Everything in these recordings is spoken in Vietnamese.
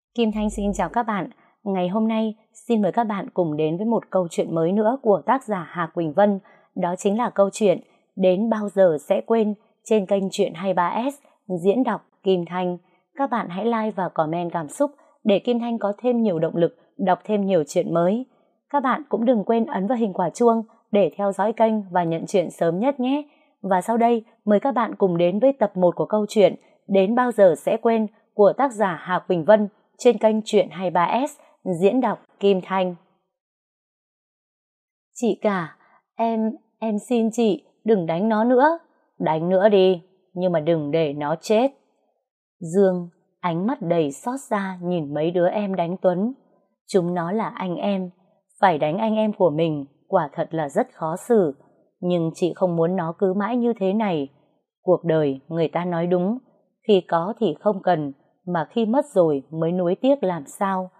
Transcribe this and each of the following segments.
Kim Thanh xin chào các bạn. Ngày hôm nay xin mời các bạn cùng đến với một câu chuyện mới nữa của tác giả Hà Quỳnh Vân. Đó chính là câu chuyện Đến bao giờ sẽ quên trên kênh Truyện 23S diễn đọc Kim Thanh. Các bạn hãy like và comment cảm xúc để Kim Thanh có thêm nhiều động lực đọc thêm nhiều chuyện mới. Các bạn cũng đừng quên ấn vào hình quả chuông để theo dõi kênh và nhận chuyện sớm nhất nhé. Và sau đây mời các bạn cùng đến với tập 1 của câu chuyện Đến bao giờ sẽ quên của tác giả Hà Quỳnh Vân trên kênh Truyện 23S diễn đọc Kim Thanh. Chị cả, em xin chị đừng đánh nó nữa. Đánh nữa đi, nhưng mà đừng để nó chết. Dương, ánh mắt đầy xót xa nhìn mấy đứa em đánh Tuấn. Chúng nó là anh em, phải đánh anh em của mình quả thật là rất khó xử. Nhưng chị không muốn nó cứ mãi như thế này. Cuộc đời người ta nói đúng, khi có thì không cần, mà khi mất rồi mới nuối tiếc làm sao.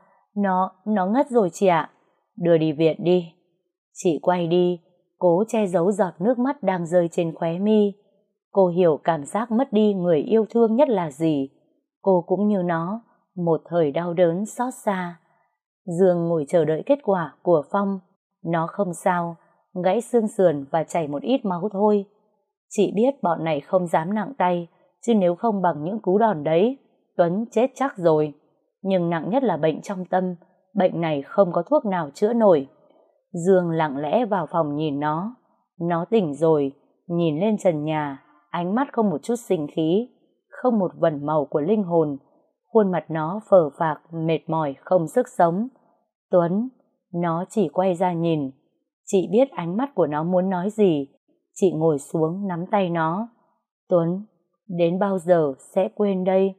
Nó ngất rồi chị ạ. Đưa đi viện đi. Chị quay đi, cố che giấu giọt nước mắt đang rơi trên khóe mi. Cô hiểu cảm giác mất đi người yêu thương nhất là gì. Cô cũng như nó, một thời đau đớn xót xa. Dương ngồi chờ đợi kết quả của Phong. Nó không sao, gãy xương sườn và chảy một ít máu thôi. Chị biết bọn này không dám nặng tay, chứ nếu không bằng những cú đòn đấy, Tuấn chết chắc rồi. Nhưng nặng nhất là bệnh trong tâm, bệnh này không có thuốc nào chữa nổi. Dương lặng lẽ vào phòng nhìn nó. Nó tỉnh rồi, nhìn lên trần nhà, ánh mắt không một chút sinh khí, không một vẩn màu của linh hồn. Khuôn mặt nó phờ phạc, mệt mỏi, không sức sống. Tuấn, nó chỉ quay ra nhìn. Chị biết ánh mắt của nó muốn nói gì. Chị ngồi xuống nắm tay nó. Tuấn, đến bao giờ sẽ quên đây?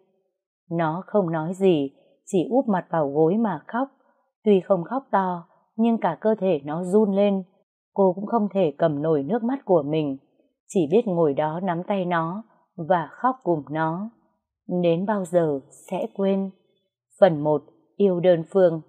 Nó không nói gì, chỉ úp mặt vào gối mà khóc. Tuy không khóc to, nhưng cả cơ thể nó run lên. Cô cũng không thể cầm nổi nước mắt của mình, chỉ biết ngồi đó nắm tay nó và khóc cùng nó. Đến bao giờ sẽ quên? Phần 1. Yêu đơn phương.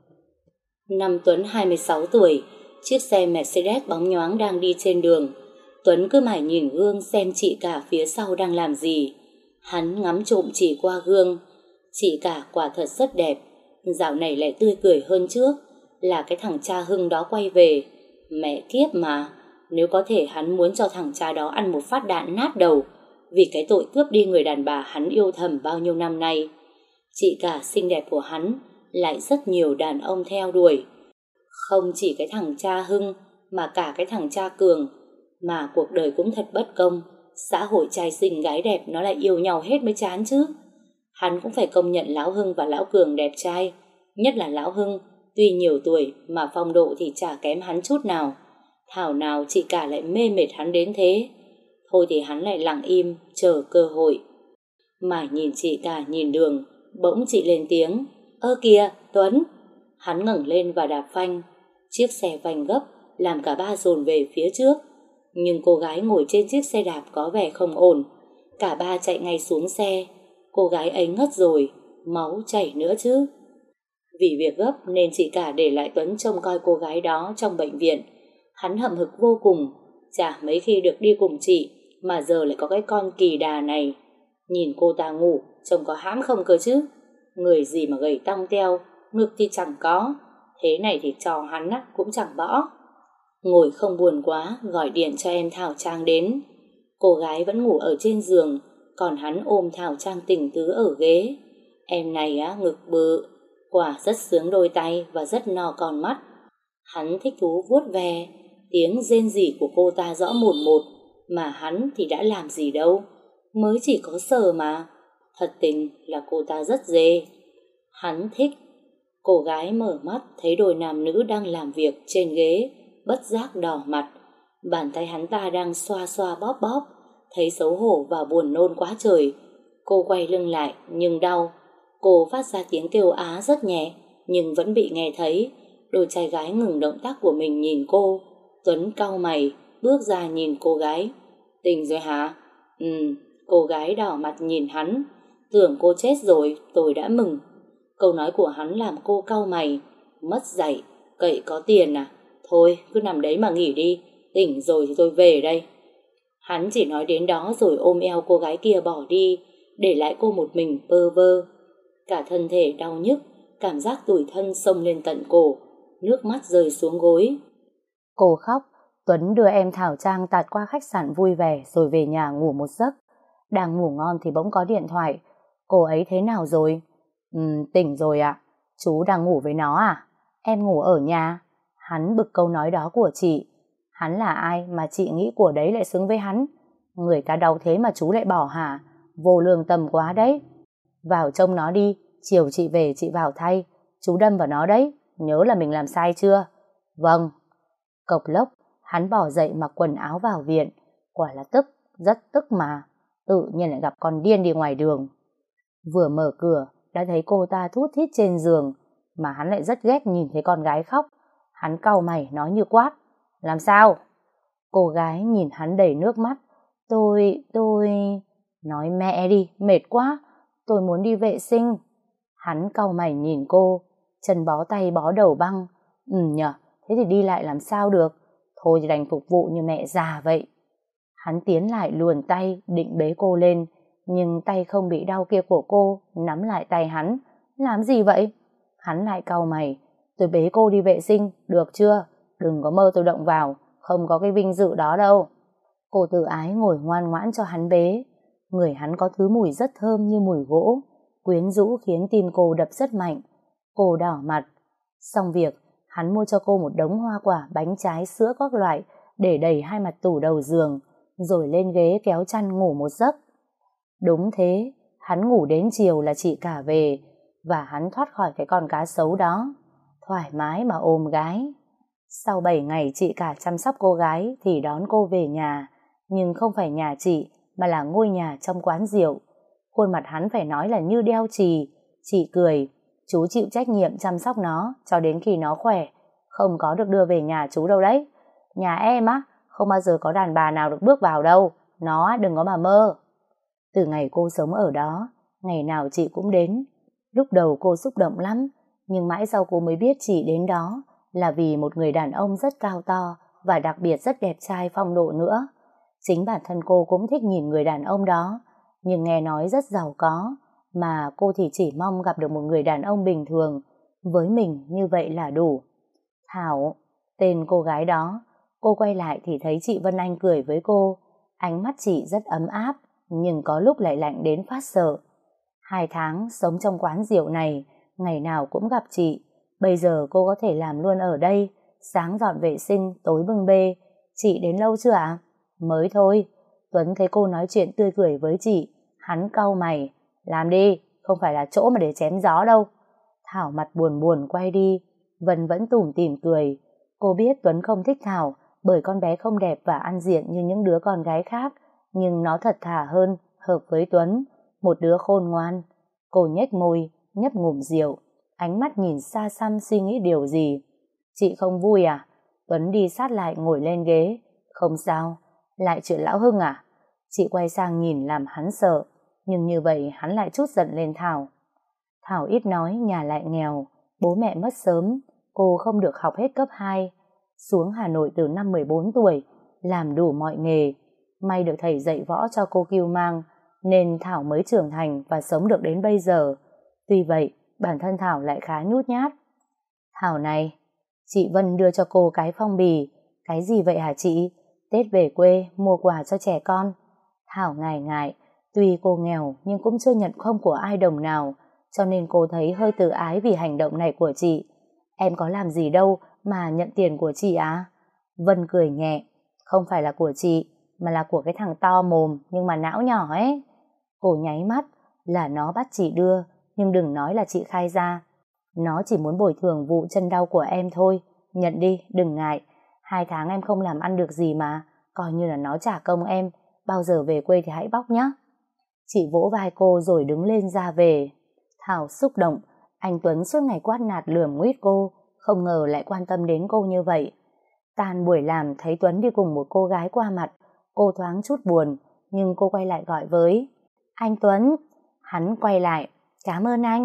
Năm Tuấn 26 tuổi, chiếc xe Mercedes bóng nhoáng đang đi trên đường. Tuấn cứ mải nhìn gương xem chị cả phía sau đang làm gì. Hắn ngắm trộm chị qua gương. Chị cả quả thật rất đẹp, dạo này lại tươi cười hơn trước. Là cái thằng cha Hưng đó quay về. Mẹ kiếp mà, nếu có thể hắn muốn cho thằng cha đó ăn một phát đạn nát đầu vì cái tội cướp đi người đàn bà hắn yêu thầm bao nhiêu năm nay. Chị cả xinh đẹp của hắn lại rất nhiều đàn ông theo đuổi. Không chỉ cái thằng cha Hưng mà cả cái thằng cha Cường. Mà cuộc đời cũng thật bất công, xã hội trai xinh gái đẹp nó lại yêu nhau hết mới chán chứ. Hắn cũng phải công nhận lão Hưng và lão Cường đẹp trai. Nhất là lão Hưng, tuy nhiều tuổi mà phong độ thì chả kém hắn chút nào. Thảo nào chị cả lại mê mệt hắn đến thế. Thôi thì hắn lại lặng im chờ cơ hội. Mải nhìn chị cả nhìn đường, bỗng chị lên tiếng. Ơ kìa Tuấn. Hắn ngẩng lên và đạp phanh. Chiếc xe phanh gấp làm cả ba dồn về phía trước. Nhưng cô gái ngồi trên chiếc xe đạp có vẻ không ổn. Cả ba chạy ngay xuống xe. Cô gái ấy ngất rồi, máu chảy nữa chứ. Vì việc gấp nên chị cả để lại Tuấn trông coi cô gái đó trong bệnh viện. Hắn hậm hực vô cùng, chả mấy khi được đi cùng chị mà giờ lại có cái con kỳ đà này. Nhìn cô ta ngủ trông có hãm không cơ chứ. Người gì mà gầy tong teo, ngực thì chẳng có, thế này thì trò hắn cũng chẳng bỏ. Ngồi không buồn quá, gọi điện cho em Thảo Trang đến. Cô gái vẫn ngủ ở trên giường, còn hắn ôm Thảo Trang tỉnh tứ ở ghế. Em này ngực bự, quả rất sướng đôi tay và rất no con mắt. Hắn thích thú vuốt ve, tiếng rên rỉ của cô ta rõ mồn một, mà hắn thì đã làm gì đâu, mới chỉ có sờ mà. Thật tình là cô ta rất dê. Hắn thích. Cô gái mở mắt thấy đôi nam nữ đang làm việc trên ghế, bất giác đỏ mặt. Bàn tay hắn ta đang xoa xoa bóp bóp. Thấy xấu hổ và buồn nôn quá trời. Cô quay lưng lại nhưng đau. Cô phát ra tiếng kêu á rất nhẹ, nhưng vẫn bị nghe thấy. Đôi trai gái ngừng động tác của mình nhìn cô. Tuấn cau mày, bước ra nhìn cô gái. Tỉnh rồi hả? Cô gái đỏ mặt nhìn hắn. Tưởng cô chết rồi, tôi đã mừng. Câu nói của hắn làm cô cau mày. Mất dạy, cậy có tiền à? Thôi, cứ nằm đấy mà nghỉ đi. Tỉnh rồi thì tôi về đây. Hắn chỉ nói đến đó rồi ôm eo cô gái kia bỏ đi, để lại cô một mình bơ vơ. Cả thân thể đau nhức, cảm giác tủi thân xông lên tận cổ, nước mắt rơi xuống gối. Cô khóc, Tuấn đưa em Thảo Trang tạt qua khách sạn vui vẻ rồi về nhà ngủ một giấc. Đang ngủ ngon thì bỗng có điện thoại. Cô ấy thế nào rồi? Tỉnh rồi ạ. Chú đang ngủ với nó à? Em ngủ ở nhà. Hắn bực câu nói đó của chị. Hắn là ai mà chị nghĩ của đấy lại xứng với hắn? Người ta đau thế mà chú lại bỏ hả? Vô lương tâm quá đấy. Vào trông nó đi, chiều chị về chị vào thay. Chú đâm vào nó đấy, nhớ là mình làm sai chưa? Vâng. Cộc lốc, hắn bỏ dậy mặc quần áo vào viện. Quả là tức, rất tức mà. Tự nhiên lại gặp con điên đi ngoài đường. Vừa mở cửa, đã thấy cô ta thút thít trên giường, mà hắn lại rất ghét nhìn thấy con gái khóc. Hắn cau mày nói như quát. Làm sao? Cô gái nhìn hắn đầy nước mắt. Tôi... Nói mẹ đi, mệt quá. Tôi muốn đi vệ sinh. Hắn cau mày nhìn cô, chân bó tay bó đầu băng. Nhờ, thế thì đi lại làm sao được? Thôi thì đành phục vụ như mẹ già vậy. Hắn tiến lại luồn tay, định bế cô lên, nhưng tay không bị đau kia của cô nắm lại tay hắn. Làm gì vậy? Hắn lại cau mày. Tôi bế cô đi vệ sinh, được chưa? Đừng có mơ tôi động vào, không có cái vinh dự đó đâu. Cô tự ái ngồi ngoan ngoãn cho hắn bế. Người hắn có thứ mùi rất thơm như mùi gỗ, quyến rũ khiến tim cô đập rất mạnh. Cô đỏ mặt. Xong việc, hắn mua cho cô một đống hoa quả, bánh trái, sữa các loại để đầy hai mặt tủ đầu giường, rồi lên ghế kéo chăn ngủ một giấc. Đúng thế, hắn ngủ đến chiều là chị cả về, và hắn thoát khỏi cái con cá sấu đó, thoải mái mà ôm gái. Sau 7 ngày chị cả chăm sóc cô gái thì đón cô về nhà, nhưng không phải nhà chị mà là ngôi nhà trong quán rượu. Khuôn mặt hắn phải nói là như đeo chì. Chị cười. Chú chịu trách nhiệm chăm sóc nó cho đến khi nó khỏe, không có được đưa về nhà chú đâu đấy. Nhà em á, không bao giờ có đàn bà nào được bước vào đâu. Nó đừng có mà mơ. Từ ngày cô sống ở đó, ngày nào chị cũng đến. Lúc đầu cô xúc động lắm, nhưng mãi sau cô mới biết chị đến đó là vì một người đàn ông rất cao to và đặc biệt rất đẹp trai phong độ nữa. Chính bản thân cô cũng thích nhìn người đàn ông đó, nhưng nghe nói rất giàu có, mà cô thì chỉ mong gặp được một người đàn ông bình thường. Với mình như vậy là đủ. Thảo, tên cô gái đó. Cô quay lại thì thấy chị Vân Anh cười với cô. Ánh mắt chị rất ấm áp, nhưng có lúc lại lạnh đến phát sợ. 2 tháng sống trong quán rượu này, ngày nào cũng gặp chị. Bây giờ cô có thể làm luôn ở đây, sáng dọn vệ sinh, tối bưng bê. Chị đến lâu chưa ạ? Mới thôi. Tuấn thấy cô nói chuyện tươi cười với chị, hắn cau mày. Làm đi, không phải là chỗ mà để chém gió đâu. Thảo mặt buồn buồn quay đi. Vân vẫn tủm tỉm cười. Cô biết Tuấn không thích Thảo bởi con bé không đẹp và ăn diện như những đứa con gái khác, nhưng nó thật thà hơn, hợp với Tuấn, một đứa khôn ngoan. Cô nhếch môi, nhấp ngụm rượu, ánh mắt nhìn xa xăm suy nghĩ điều gì. Chị không vui à? Tuấn đi sát lại ngồi lên ghế. Không sao. Lại chuyện lão Hưng à? Chị quay sang nhìn làm hắn sợ, nhưng như vậy hắn lại trút giận lên Thảo. Thảo ít nói, nhà lại nghèo, bố mẹ mất sớm, cô không được học hết cấp 2. Xuống Hà Nội từ năm 14 tuổi, làm đủ mọi nghề. May được thầy dạy võ cho cô cưu mang, nên Thảo mới trưởng thành và sống được đến bây giờ. Tuy vậy, bản thân Thảo lại khá nhút nhát. Thảo này, chị Vân đưa cho cô cái phong bì. Cái gì vậy hả chị? Tết về quê mua quà cho trẻ con. Thảo ngại ngại, tuy cô nghèo nhưng cũng chưa nhận không của ai đồng nào, cho nên cô thấy hơi tự ái vì hành động này của chị. Em có làm gì đâu mà nhận tiền của chị á? Vân cười nhẹ. Không phải là của chị, mà là của cái thằng to mồm nhưng mà não nhỏ ấy. Cô nháy mắt. Là nó bắt chị đưa, nhưng đừng nói là chị khai ra. Nó chỉ muốn bồi thường vụ chân đau của em thôi. Nhận đi, đừng ngại. 2 tháng em không làm ăn được gì mà, coi như là nó trả công em. Bao giờ về quê thì hãy bóc nhé. Chị vỗ vai cô rồi đứng lên ra về. Thảo xúc động. Anh Tuấn suốt ngày quát nạt lườm nguýt cô, không ngờ lại quan tâm đến cô như vậy. Tan buổi làm thấy Tuấn đi cùng một cô gái qua mặt, cô thoáng chút buồn, nhưng cô quay lại gọi với anh Tuấn. Hắn quay lại. Cảm ơn anh.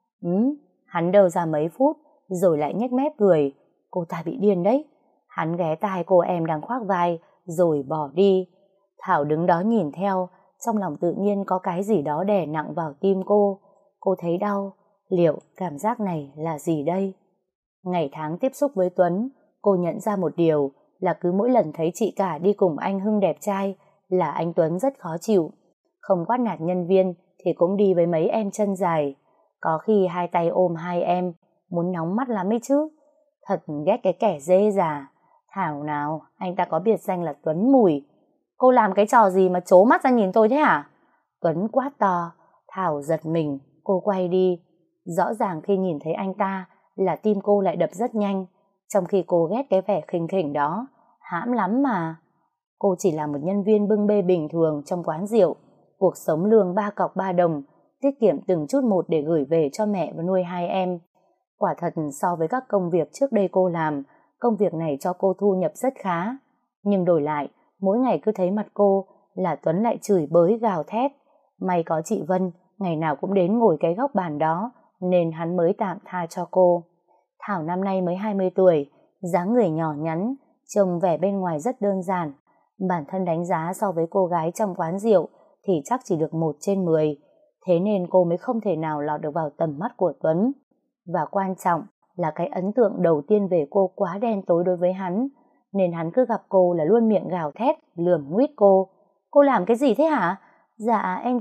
Hắn đờ ra mấy phút rồi lại nhếch mép cười. Cô ta bị điên đấy. Hắn ghé tai cô em đang khoác vai rồi bỏ đi. Thảo đứng đó nhìn theo, trong lòng tự nhiên có cái gì đó đè nặng vào tim cô. Cô thấy đau, liệu cảm giác này là gì đây? Ngày tháng tiếp xúc với Tuấn, cô nhận ra một điều là cứ mỗi lần thấy chị cả đi cùng anh Hưng đẹp trai là anh Tuấn rất khó chịu. Không quát nạt nhân viên thì cũng đi với mấy em chân dài. Có khi hai tay ôm hai em, muốn nóng mắt lắm ấy chứ. Thật ghét cái kẻ dê già. Thảo nào, anh ta có biệt danh là Tuấn Mùi. Cô làm cái trò gì mà trố mắt ra nhìn tôi thế hả? Tuấn quát to. Thảo giật mình, cô quay đi. Rõ ràng khi nhìn thấy anh ta là tim cô lại đập rất nhanh, trong khi cô ghét cái vẻ khinh khỉnh đó. Hãm lắm mà. Cô chỉ là một nhân viên bưng bê bình thường trong quán rượu. Cuộc sống lương 3 cọc 3 đồng, tiết kiệm từng chút một để gửi về cho mẹ và nuôi hai em. Quả thật so với các công việc trước đây cô làm, công việc này cho cô thu nhập rất khá. Nhưng đổi lại, mỗi ngày cứ thấy mặt cô là Tuấn lại chửi bới gào thét. May có chị Vân, ngày nào cũng đến ngồi cái góc bàn đó, nên hắn mới tạm tha cho cô. Thảo năm nay mới 20 tuổi, dáng người nhỏ nhắn, trông vẻ bên ngoài rất đơn giản. Bản thân đánh giá so với cô gái trong quán rượu thì chắc chỉ được 1/10, thế nên cô mới không thể nào lọt được vào tầm mắt của Tuấn. Và quan trọng là cái ấn tượng đầu tiên về cô quá đen tối đối với hắn, nên hắn cứ gặp cô là luôn miệng gào thét, lườm nguýt cô. Cô làm cái gì thế hả? Dạ em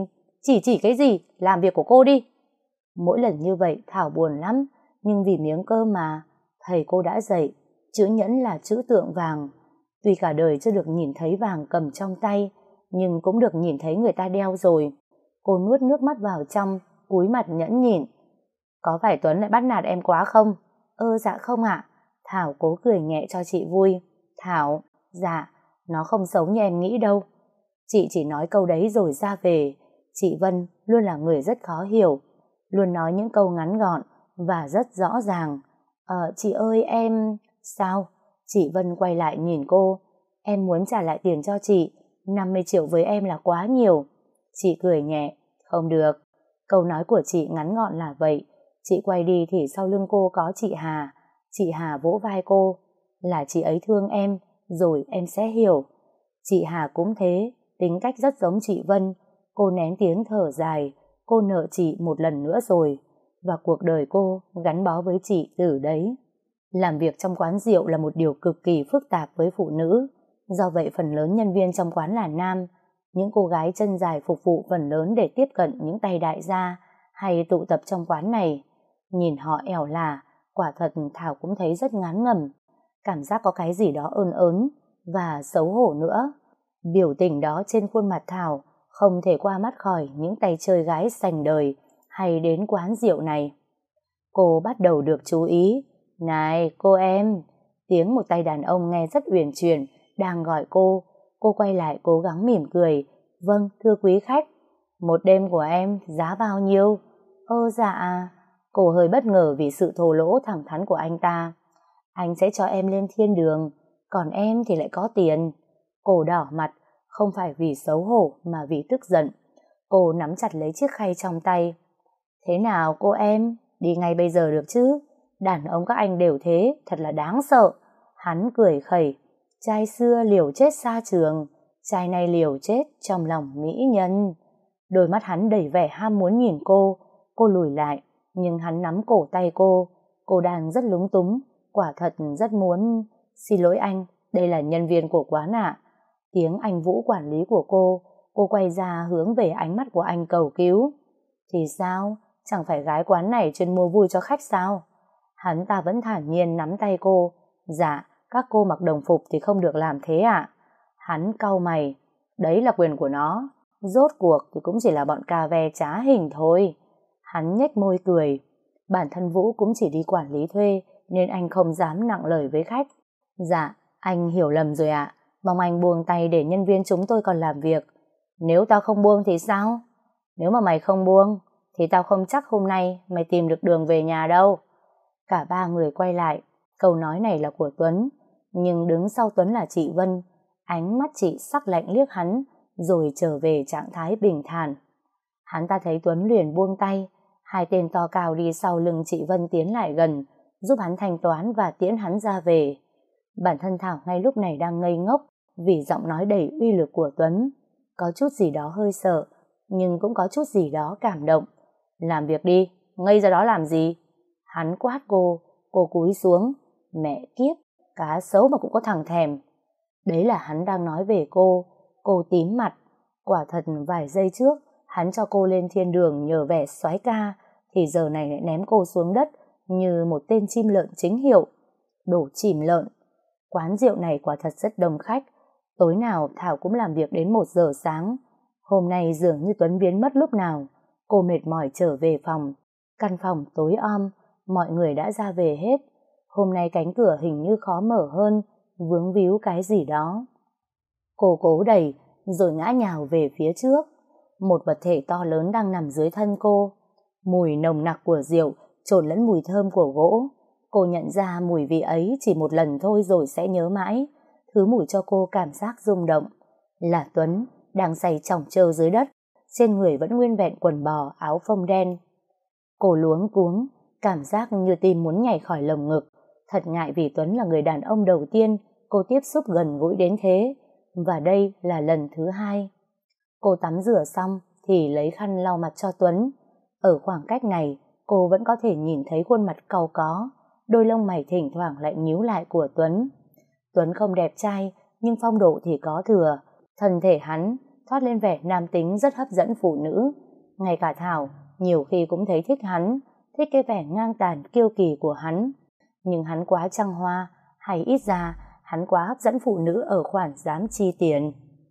chỉ cái gì? Làm việc của cô đi. Mỗi lần như vậy Thảo buồn lắm, nhưng vì miếng cơm mà. Thầy cô đã dạy, chữ nhẫn là chữ tượng vàng. Tuy cả đời chưa được nhìn thấy vàng cầm trong tay, nhưng cũng được nhìn thấy người ta đeo rồi. Cô nuốt nước mắt vào trong, cúi mặt nhẫn nhịn. Có phải Tuấn lại bắt nạt em quá không? Dạ không ạ. Thảo cố cười nhẹ cho chị vui. Thảo, dạ, nó không xấu như em nghĩ đâu. Chị chỉ nói câu đấy rồi ra về. Chị Vân luôn là người rất khó hiểu, luôn nói những câu ngắn gọn và rất rõ ràng. Chị ơi em... Sao? Chị Vân quay lại nhìn cô. Em muốn trả lại tiền cho chị. 50 triệu với em là quá nhiều. Chị cười nhẹ. Không được. Câu nói của chị ngắn gọn là vậy. Chị quay đi thì sau lưng cô có chị Hà. Chị Hà vỗ vai cô. Là chị ấy thương em, rồi em sẽ hiểu. Chị Hà cũng thế, tính cách rất giống chị Vân. Cô nén tiếng thở dài. Cô nợ chị một lần nữa rồi. Và cuộc đời cô gắn bó với chị từ đấy. Làm việc trong quán rượu là một điều cực kỳ phức tạp với phụ nữ. Do vậy phần lớn nhân viên trong quán là nam. Những cô gái chân dài phục vụ phần lớn để tiếp cận những tay đại gia hay tụ tập trong quán này. Nhìn họ ẻo lả, quả thật Thảo cũng thấy rất ngán ngẩm. Cảm giác có cái gì đó ớn ớn và xấu hổ nữa. Biểu tình đó trên khuôn mặt Thảo không thể qua mắt khỏi những tay chơi gái sành đời hay đến quán rượu này. Cô bắt đầu được chú ý. Này cô em. Tiếng một tay đàn ông nghe rất uyển chuyển đang gọi cô. Cô quay lại cố gắng mỉm cười. Vâng thưa quý khách. Một đêm của em giá bao nhiêu? Dạ. Cô hơi bất ngờ vì sự thô lỗ thẳng thắn của anh ta. Anh sẽ cho em lên thiên đường, còn em thì lại có tiền. Cô đỏ mặt, không phải vì xấu hổ mà vì tức giận. Cô nắm chặt lấy chiếc khay trong tay. Thế nào cô em? Đi ngay bây giờ được chứ? Đàn ông các anh đều thế, thật là đáng sợ. Hắn cười khẩy. Trai xưa liều chết xa trường, trai này liều chết trong lòng mỹ nhân. Đôi mắt hắn đầy vẻ ham muốn nhìn cô. Cô lùi lại, nhưng hắn nắm cổ tay cô. Cô đang rất lúng túng, quả thật rất muốn... Xin lỗi anh, đây là nhân viên của quán ạ. Tiếng anh Vũ quản lý của cô quay ra hướng về ánh mắt của anh cầu cứu. Thì sao? Chẳng phải gái quán này chuyên mua vui cho khách sao? Hắn ta vẫn thản nhiên nắm tay cô. Dạ, các cô mặc đồng phục thì không được làm thế ạ. Hắn cau mày. Đấy là quyền của nó. Rốt cuộc thì cũng chỉ là bọn cà ve trá hình thôi. Hắn nhếch môi cười. Bản thân Vũ cũng chỉ đi quản lý thuê nên anh không dám nặng lời với khách. Dạ, anh hiểu lầm rồi ạ. Mong anh buông tay để nhân viên chúng tôi còn làm việc. Nếu tao không buông thì sao? Nếu mà mày không buông thì tao không chắc hôm nay mày tìm được đường về nhà đâu. Cả ba người quay lại. Câu nói này là của Tuấn, nhưng đứng sau Tuấn là chị Vân. Ánh mắt chị sắc lạnh liếc hắn, rồi trở về trạng thái bình thản. Hắn ta thấy Tuấn liền buông tay. Hai tên to cao đi sau lưng chị Vân tiến lại gần, giúp hắn thanh toán và tiễn hắn ra về. Bản thân Thảo ngay lúc này đang ngây ngốc vì giọng nói đầy uy lực của Tuấn. Có chút gì đó hơi sợ, nhưng cũng có chút gì đó cảm động. Làm việc đi, ngây ra đó làm gì? Hắn quát cô cúi xuống. Mẹ kiếp, cá sấu mà cũng có thằng thèm. Đấy là hắn đang nói về cô tím mặt. Quả thật vài giây trước, hắn cho cô lên thiên đường nhờ vẻ soái ca, thì giờ này lại ném cô xuống đất như một tên chim lợn chính hiệu. Đổ chìm lợn. Quán rượu này quả thật rất đông khách. Tối nào Thảo cũng làm việc đến 1 giờ sáng. Hôm nay dường như Tuấn biến mất lúc nào. Cô mệt mỏi trở về phòng. Căn phòng tối om, mọi người đã ra về hết. Hôm nay cánh cửa hình như khó mở hơn, vướng víu cái gì đó. Cô cố đẩy, rồi ngã nhào về phía trước. Một vật thể to lớn đang nằm dưới thân cô. Mùi nồng nặc của rượu trộn lẫn mùi thơm của gỗ. Cô nhận ra mùi vị ấy chỉ một lần thôi rồi sẽ nhớ mãi. Thứ mùi cho cô cảm giác rung động. Là Tuấn, đang say chỏng trơ dưới đất. Trên người vẫn nguyên vẹn quần bò, áo phông đen. Cô luống cuống, cảm giác như tim muốn nhảy khỏi lồng ngực. Thật ngại vì Tuấn là người đàn ông đầu tiên cô tiếp xúc gần gũi đến thế. Và đây là lần thứ 2. Cô tắm rửa xong thì lấy khăn lau mặt cho Tuấn. Ở khoảng cách này, cô vẫn có thể nhìn thấy khuôn mặt cau có, đôi lông mày thỉnh thoảng lại nhíu lại của Tuấn. Tuấn không đẹp trai, nhưng phong độ thì có thừa. Thân thể hắn thoát lên vẻ nam tính rất hấp dẫn phụ nữ. Ngay cả Thảo nhiều khi cũng thấy thích hắn, thích cái vẻ ngang tàn kiêu kỳ của hắn. Nhưng hắn quá trăng hoa, hay ít ra hắn quá hấp dẫn phụ nữ ở khoản dám chi tiền.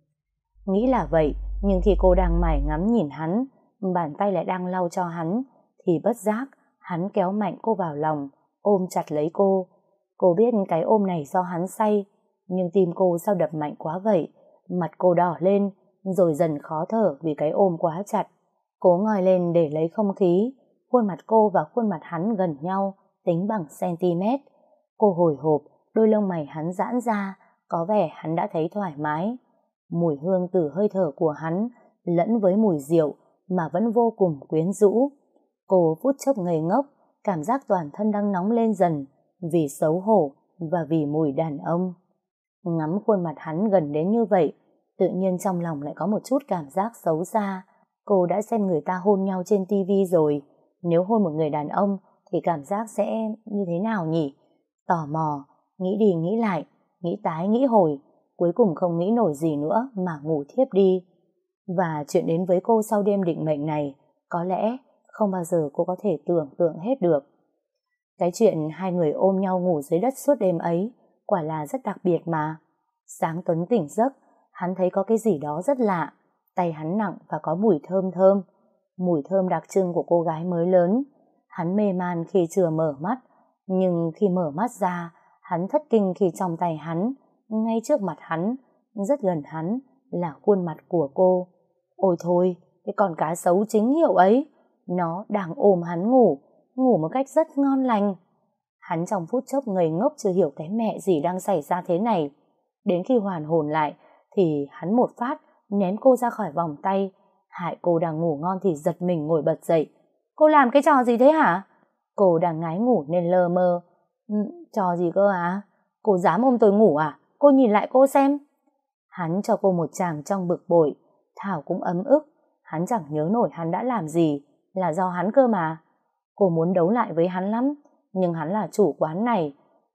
Nghĩ là vậy, nhưng khi cô đang mải ngắm nhìn hắn, bàn tay lại đang lau cho hắn, thì bất giác hắn kéo mạnh cô vào lòng, ôm chặt lấy cô. Cô biết cái ôm này do hắn say, nhưng tim cô sao đập mạnh quá vậy. Mặt cô đỏ lên, rồi dần khó thở vì cái ôm quá chặt. Cố ngoi lên để lấy không khí. Khuôn mặt cô và khuôn mặt hắn gần nhau, tính bằng cm. Cô hồi hộp, đôi lông mày hắn giãn ra, có vẻ hắn đã thấy thoải mái. Mùi hương từ hơi thở của hắn lẫn với mùi rượu mà vẫn vô cùng quyến rũ. Cô phút chốc ngây ngốc, cảm giác toàn thân đang nóng lên dần vì xấu hổ và vì mùi đàn ông. Ngắm khuôn mặt hắn gần đến như vậy, tự nhiên trong lòng lại có một chút cảm giác xấu xa. Cô đã xem người ta hôn nhau trên tivi rồi, nếu hôn một người đàn ông thì cảm giác sẽ như thế nào nhỉ? Tò mò, nghĩ đi nghĩ lại, nghĩ tái nghĩ hồi, cuối cùng không nghĩ nổi gì nữa mà ngủ thiếp đi. Và chuyện đến với cô sau đêm định mệnh này, có lẽ không bao giờ cô có thể tưởng tượng hết được. Cái chuyện hai người ôm nhau ngủ dưới đất suốt đêm ấy quả là rất đặc biệt mà. Sáng Tuấn tỉnh giấc, hắn thấy có cái gì đó rất lạ. Tay hắn nặng và có mùi thơm thơm, mùi thơm đặc trưng của cô gái mới lớn. Hắn mê man khi chưa mở mắt, nhưng khi mở mắt ra, hắn thất kinh khi trong tay hắn, ngay trước mặt hắn, rất gần hắn, là khuôn mặt của cô. Ôi thôi, cái con cá sấu chính hiệu ấy, nó đang ôm hắn ngủ, ngủ một cách rất ngon lành. Hắn trong phút chốc ngây ngốc chưa hiểu cái mẹ gì đang xảy ra thế này. Đến khi hoàn hồn lại, thì hắn một phát ném cô ra khỏi vòng tay, hại cô đang ngủ ngon thì giật mình ngồi bật dậy. Cô làm cái trò gì thế hả? Cô đang ngái ngủ nên lơ mơ. Trò gì cơ à? Cô dám ôm tôi ngủ à? Cô nhìn lại cô xem. Hắn cho cô một tràng trong bực bội. Thảo cũng ấm ức. Hắn chẳng nhớ nổi hắn đã làm gì, là do hắn cơ mà. Cô muốn đấu lại với hắn lắm, nhưng hắn là chủ quán này,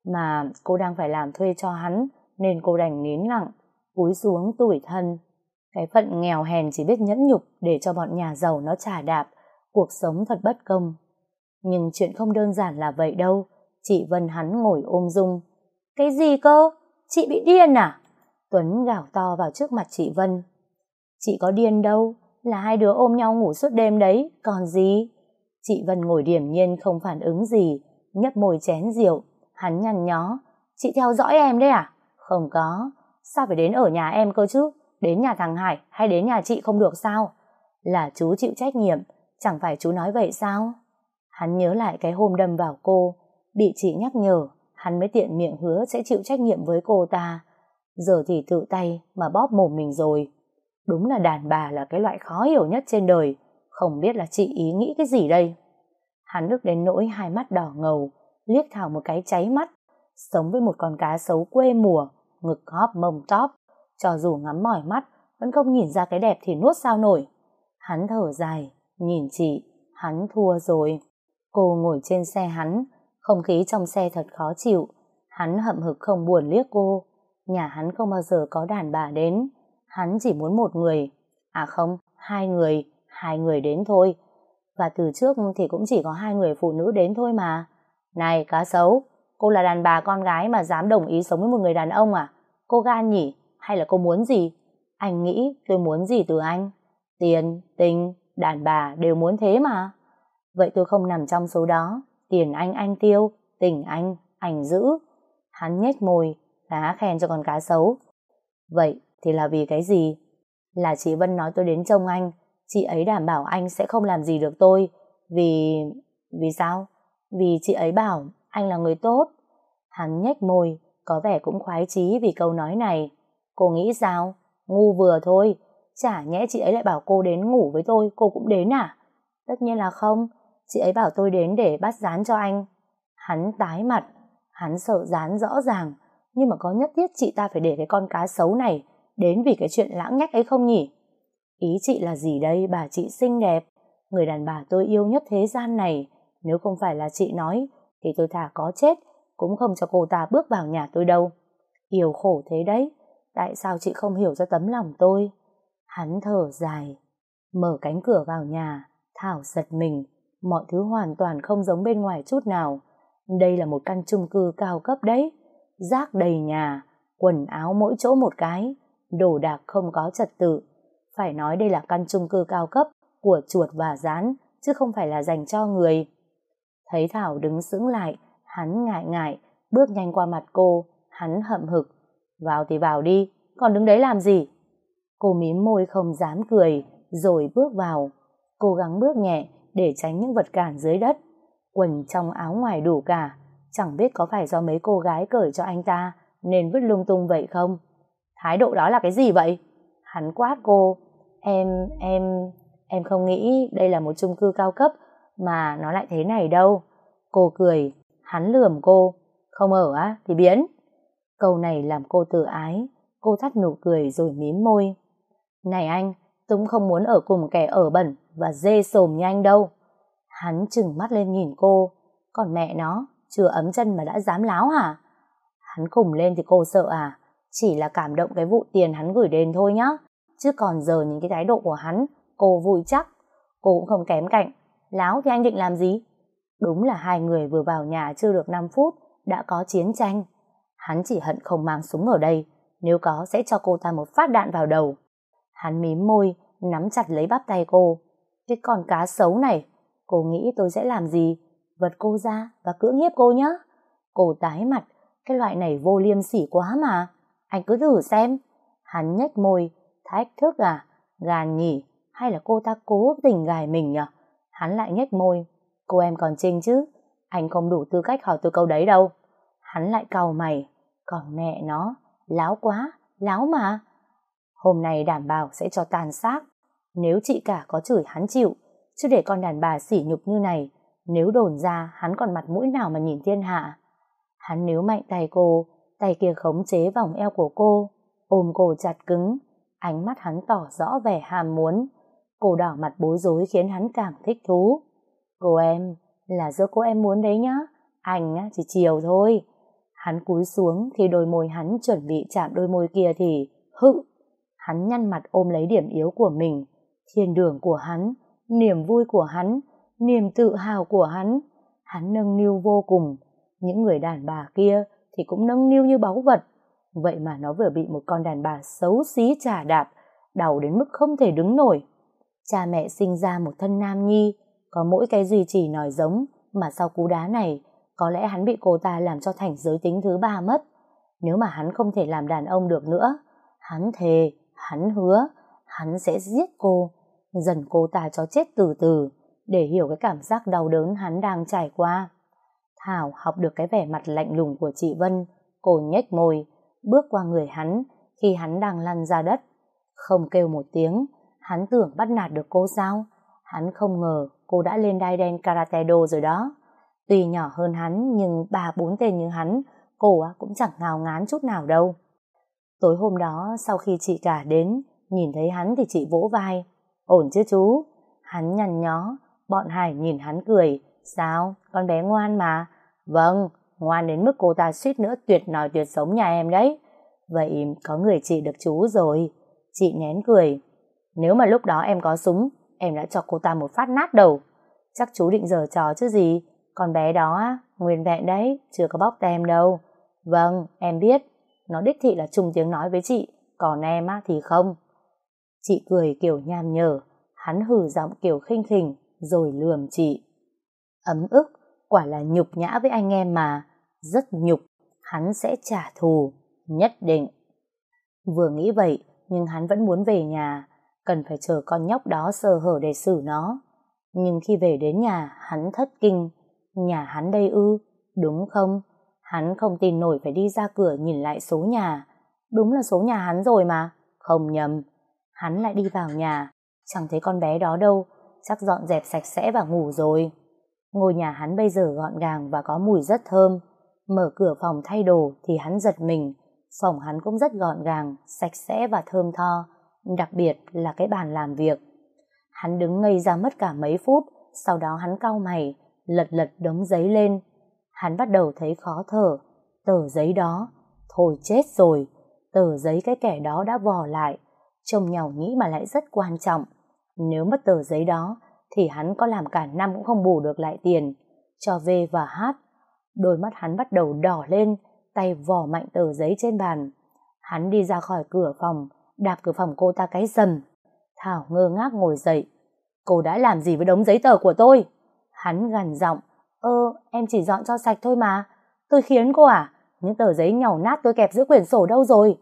mà cô đang phải làm thuê cho hắn, nên cô đành nín lặng, cúi xuống tủi thân. Cái phận nghèo hèn chỉ biết nhẫn nhục để cho bọn nhà giàu nó chà đạp. Cuộc sống thật bất công. Nhưng chuyện không đơn giản là vậy đâu. Chị Vân hắn ngồi ôm Dung. Cái gì cơ? Chị bị điên à? Tuấn gào to vào trước mặt chị Vân. Chị có điên đâu, là hai đứa ôm nhau ngủ suốt đêm đấy, còn gì? Chị Vân ngồi điềm nhiên không phản ứng gì, nhấp môi chén rượu. Hắn nhăn nhó. Chị theo dõi em đấy à? Không có. Sao phải đến ở nhà em cơ chứ? Đến nhà thằng Hải hay đến nhà chị không được sao? Là chú chịu trách nhiệm, chẳng phải chú nói vậy sao? Hắn nhớ lại cái hôm đâm vào cô, bị chị nhắc nhở, hắn mới tiện miệng hứa sẽ chịu trách nhiệm với cô ta. Giờ thì tự tay mà bóp mồm mình rồi. Đúng là đàn bà là cái loại khó hiểu nhất trên đời. Không biết là chị ý nghĩ cái gì đây. Hắn ức đến nỗi hai mắt đỏ ngầu, liếc Thảo một cái cháy mắt. Sống với một con cá sấu quê mùa, ngực hóp mông tóp, cho dù ngắm mỏi mắt vẫn không nhìn ra cái đẹp thì nuốt sao nổi. Hắn thở dài, nhìn chị, hắn thua rồi. Cô ngồi trên xe hắn, không khí trong xe thật khó chịu. Hắn hậm hực không buồn liếc cô. Nhà hắn không bao giờ có đàn bà đến. Hắn chỉ muốn một người. À không, hai người đến thôi. Và từ trước thì cũng chỉ có hai người phụ nữ đến thôi mà. Này cá sấu, cô là đàn bà con gái mà dám đồng ý sống với một người đàn ông à? Cô gan nhỉ? Hay là cô muốn gì? Anh nghĩ tôi muốn gì từ anh? Tiền, tình, đàn bà đều muốn thế mà. Vậy tôi không nằm trong số đó. Tiền anh tiêu, tình anh giữ. Hắn nhếch môi, khá khen cho con cá sấu. Vậy thì là vì cái gì? Là chị Vân nói tôi đến trông anh. Chị ấy đảm bảo anh sẽ không làm gì được tôi. Vì sao? Vì chị ấy bảo anh là người tốt. Hắn nhếch môi, có vẻ cũng khoái chí vì câu nói này. Cô nghĩ sao? Ngu vừa thôi. Chả nhẽ chị ấy lại bảo cô đến ngủ với tôi, cô cũng đến à? Tất nhiên là không. Chị ấy bảo tôi đến để bắt dán cho anh. Hắn tái mặt. Hắn sợ dán rõ ràng. Nhưng mà có nhất thiết chị ta phải để cái con cá sấu này đến vì cái chuyện lãng nhách ấy không nhỉ? Ý chị là gì đây bà chị xinh đẹp? Người đàn bà tôi yêu nhất thế gian này. Nếu không phải là chị nói thì tôi thà có chết cũng không cho cô ta bước vào nhà tôi đâu. Yêu khổ thế đấy. Tại sao chị không hiểu cho tấm lòng tôi? Hắn thở dài. Mở cánh cửa vào nhà. Thảo giật mình. Mọi thứ hoàn toàn không giống bên ngoài chút nào. Đây là một căn chung cư cao cấp đấy. Rác đầy nhà. Quần áo mỗi chỗ một cái. Đồ đạc không có trật tự. Phải nói đây là căn chung cư cao cấp của chuột và gián, chứ không phải là dành cho người. Thấy Thảo đứng sững lại, hắn ngại ngại, bước nhanh qua mặt cô, hắn hậm hực. Vào thì vào đi, còn đứng đấy làm gì? Cô mím môi không dám cười, rồi bước vào. Cố gắng bước nhẹ để tránh những vật cản dưới đất. Quần trong áo ngoài đủ cả, chẳng biết có phải do mấy cô gái cởi cho anh ta nên vứt lung tung vậy không? Thái độ đó là cái gì vậy? Hắn quát cô. Em không nghĩ đây là một chung cư cao cấp mà nó lại thế này đâu. Cô cười. Hắn lườm cô. Không ở á thì biến. Câu này làm cô tự ái. Cô thắt nụ cười rồi mím môi. Này anh, tôi cũng không muốn ở cùng kẻ ở bẩn và dê sồm như anh đâu. Hắn trừng mắt lên nhìn cô. Còn mẹ nó, chưa ấm chân mà đã dám láo hả? Hắn khùng lên thì cô sợ à? Chỉ là cảm động cái vụ tiền hắn gửi đến thôi nhá. Chứ còn giờ những cái thái độ của hắn, cô vui chắc. Cô cũng không kém cạnh. Láo thì anh định làm gì? Đúng là hai người vừa vào nhà chưa được 5 phút đã có chiến tranh. Hắn chỉ hận không mang súng ở đây. Nếu có sẽ cho cô ta một phát đạn vào đầu. Hắn mím môi, nắm chặt lấy bắp tay cô. Cái con cá sấu này, cô nghĩ tôi sẽ làm gì? Vật cô ra và cưỡng hiếp cô nhé. Cô tái mặt, cái loại này vô liêm sỉ quá mà. Anh cứ thử xem. Hắn nhếch môi, thách thức à? Gàn nhỉ? Hay là cô ta cố tình gài mình nhỉ? Hắn lại nhếch môi. Cô em còn Trinh chứ? Anh không đủ tư cách hỏi tôi câu đấy đâu. Hắn lại cau mày. Còn mẹ nó, láo quá, láo mà. Hôm nay đảm bảo sẽ cho tàn xác. Nếu chị cả có chửi hắn chịu, chứ để con đàn bà sỉ nhục như này, nếu đồn ra hắn còn mặt mũi nào mà nhìn thiên hạ. Hắn níu mạnh tay cô, tay kia khống chế vòng eo của cô, ôm cô chặt cứng. Ánh mắt hắn tỏ rõ vẻ ham muốn. Cô đỏ mặt bối rối khiến hắn càng thích thú. Cô em, là do cô em muốn đấy nhá. Anh á, chỉ chiều thôi. Hắn cúi xuống khi đôi môi hắn chuẩn bị chạm đôi môi kia thì hự. Hắn nhăn mặt ôm lấy điểm yếu của mình. Thiên đường của hắn, niềm vui của hắn, niềm tự hào của hắn. Hắn nâng niu vô cùng. Những người đàn bà kia thì cũng nâng niu như báu vật. Vậy mà nó vừa bị một con đàn bà xấu xí chà đạp, đau đến mức không thể đứng nổi. Cha mẹ sinh ra một thân nam nhi, có mỗi cái duy trì nói giống, mà sau cú đá này, có lẽ hắn bị cô ta làm cho thành giới tính thứ ba mất. Nếu mà hắn không thể làm đàn ông được nữa, hắn thề, hắn hứa, hắn sẽ giết cô, dần cô ta cho chết từ từ, để hiểu cái cảm giác đau đớn hắn đang trải qua. Thảo học được cái vẻ mặt lạnh lùng của chị Vân, cô nhếch môi, bước qua người hắn khi hắn đang lăn ra đất. Không kêu một tiếng, hắn tưởng bắt nạt được cô sao? Hắn không ngờ cô đã lên đai đen karate do rồi đó. Tuy nhỏ hơn hắn nhưng 3-4 tên như hắn, cô cũng chẳng ngao ngán chút nào đâu. Tối hôm đó sau khi chị cả đến, nhìn thấy hắn thì chị vỗ vai. Ổn chứ chú? Hắn nhăn nhó, bọn Hải nhìn hắn cười, Sao? Con bé ngoan mà. Vâng, ngoan đến mức cô ta suýt nữa tuyệt nòi tuyệt sống nhà em đấy. Vậy có người trị được chú rồi. Chị nén cười. Nếu mà lúc đó em có súng, em đã cho cô ta một phát nát đầu. Chắc chú định giở trò chứ gì. Con bé đó á, nguyên vẹn đấy, chưa có bóc tem đâu. Vâng, em biết. Nó đích thị là chung tiếng nói với chị, còn em á thì không. Chị cười kiểu nham nhở, hắn hừ giọng kiểu khinh khỉnh, rồi lườm chị. Ấm ức, quả là nhục nhã với anh em mà. Rất nhục, hắn sẽ trả thù, nhất định. Vừa nghĩ vậy, nhưng hắn vẫn muốn về nhà, cần phải chờ con nhóc đó sơ hở để xử nó. Nhưng khi về đến nhà, hắn thất kinh. Nhà hắn đây ư? Đúng không? Hắn không tin nổi, phải đi ra cửa nhìn lại số nhà. Đúng là số nhà hắn rồi mà. Không nhầm. Hắn lại đi vào nhà, chẳng thấy con bé đó đâu, chắc dọn dẹp sạch sẽ và ngủ rồi. Ngôi nhà hắn bây giờ gọn gàng và có mùi rất thơm. Mở cửa phòng thay đồ thì hắn giật mình. Phòng hắn cũng rất gọn gàng, sạch sẽ và thơm tho, đặc biệt là cái bàn làm việc. Hắn đứng ngây ra mất cả mấy phút, sau đó hắn cau mày, lật lật đống giấy lên. Hắn bắt đầu thấy khó thở. Tờ giấy đó, thôi chết rồi. Tờ giấy cái kẻ đó đã vò lại, trông nhàu nhĩ mà lại rất quan trọng. Nếu mất tờ giấy đó thì hắn có làm cả năm cũng không bù được lại tiền cho V và H. Đôi mắt hắn bắt đầu đỏ lên, tay vò mạnh tờ giấy trên bàn. Hắn đi ra khỏi cửa phòng, đạp cửa phòng cô ta cái rầm. Thảo ngơ ngác ngồi dậy. Cô đã làm gì với đống giấy tờ của tôi? Hắn gằn giọng. Em chỉ dọn cho sạch thôi mà. Tôi khiến cô à? Những tờ giấy nhàu nát tôi kẹp giữa quyển sổ đâu rồi?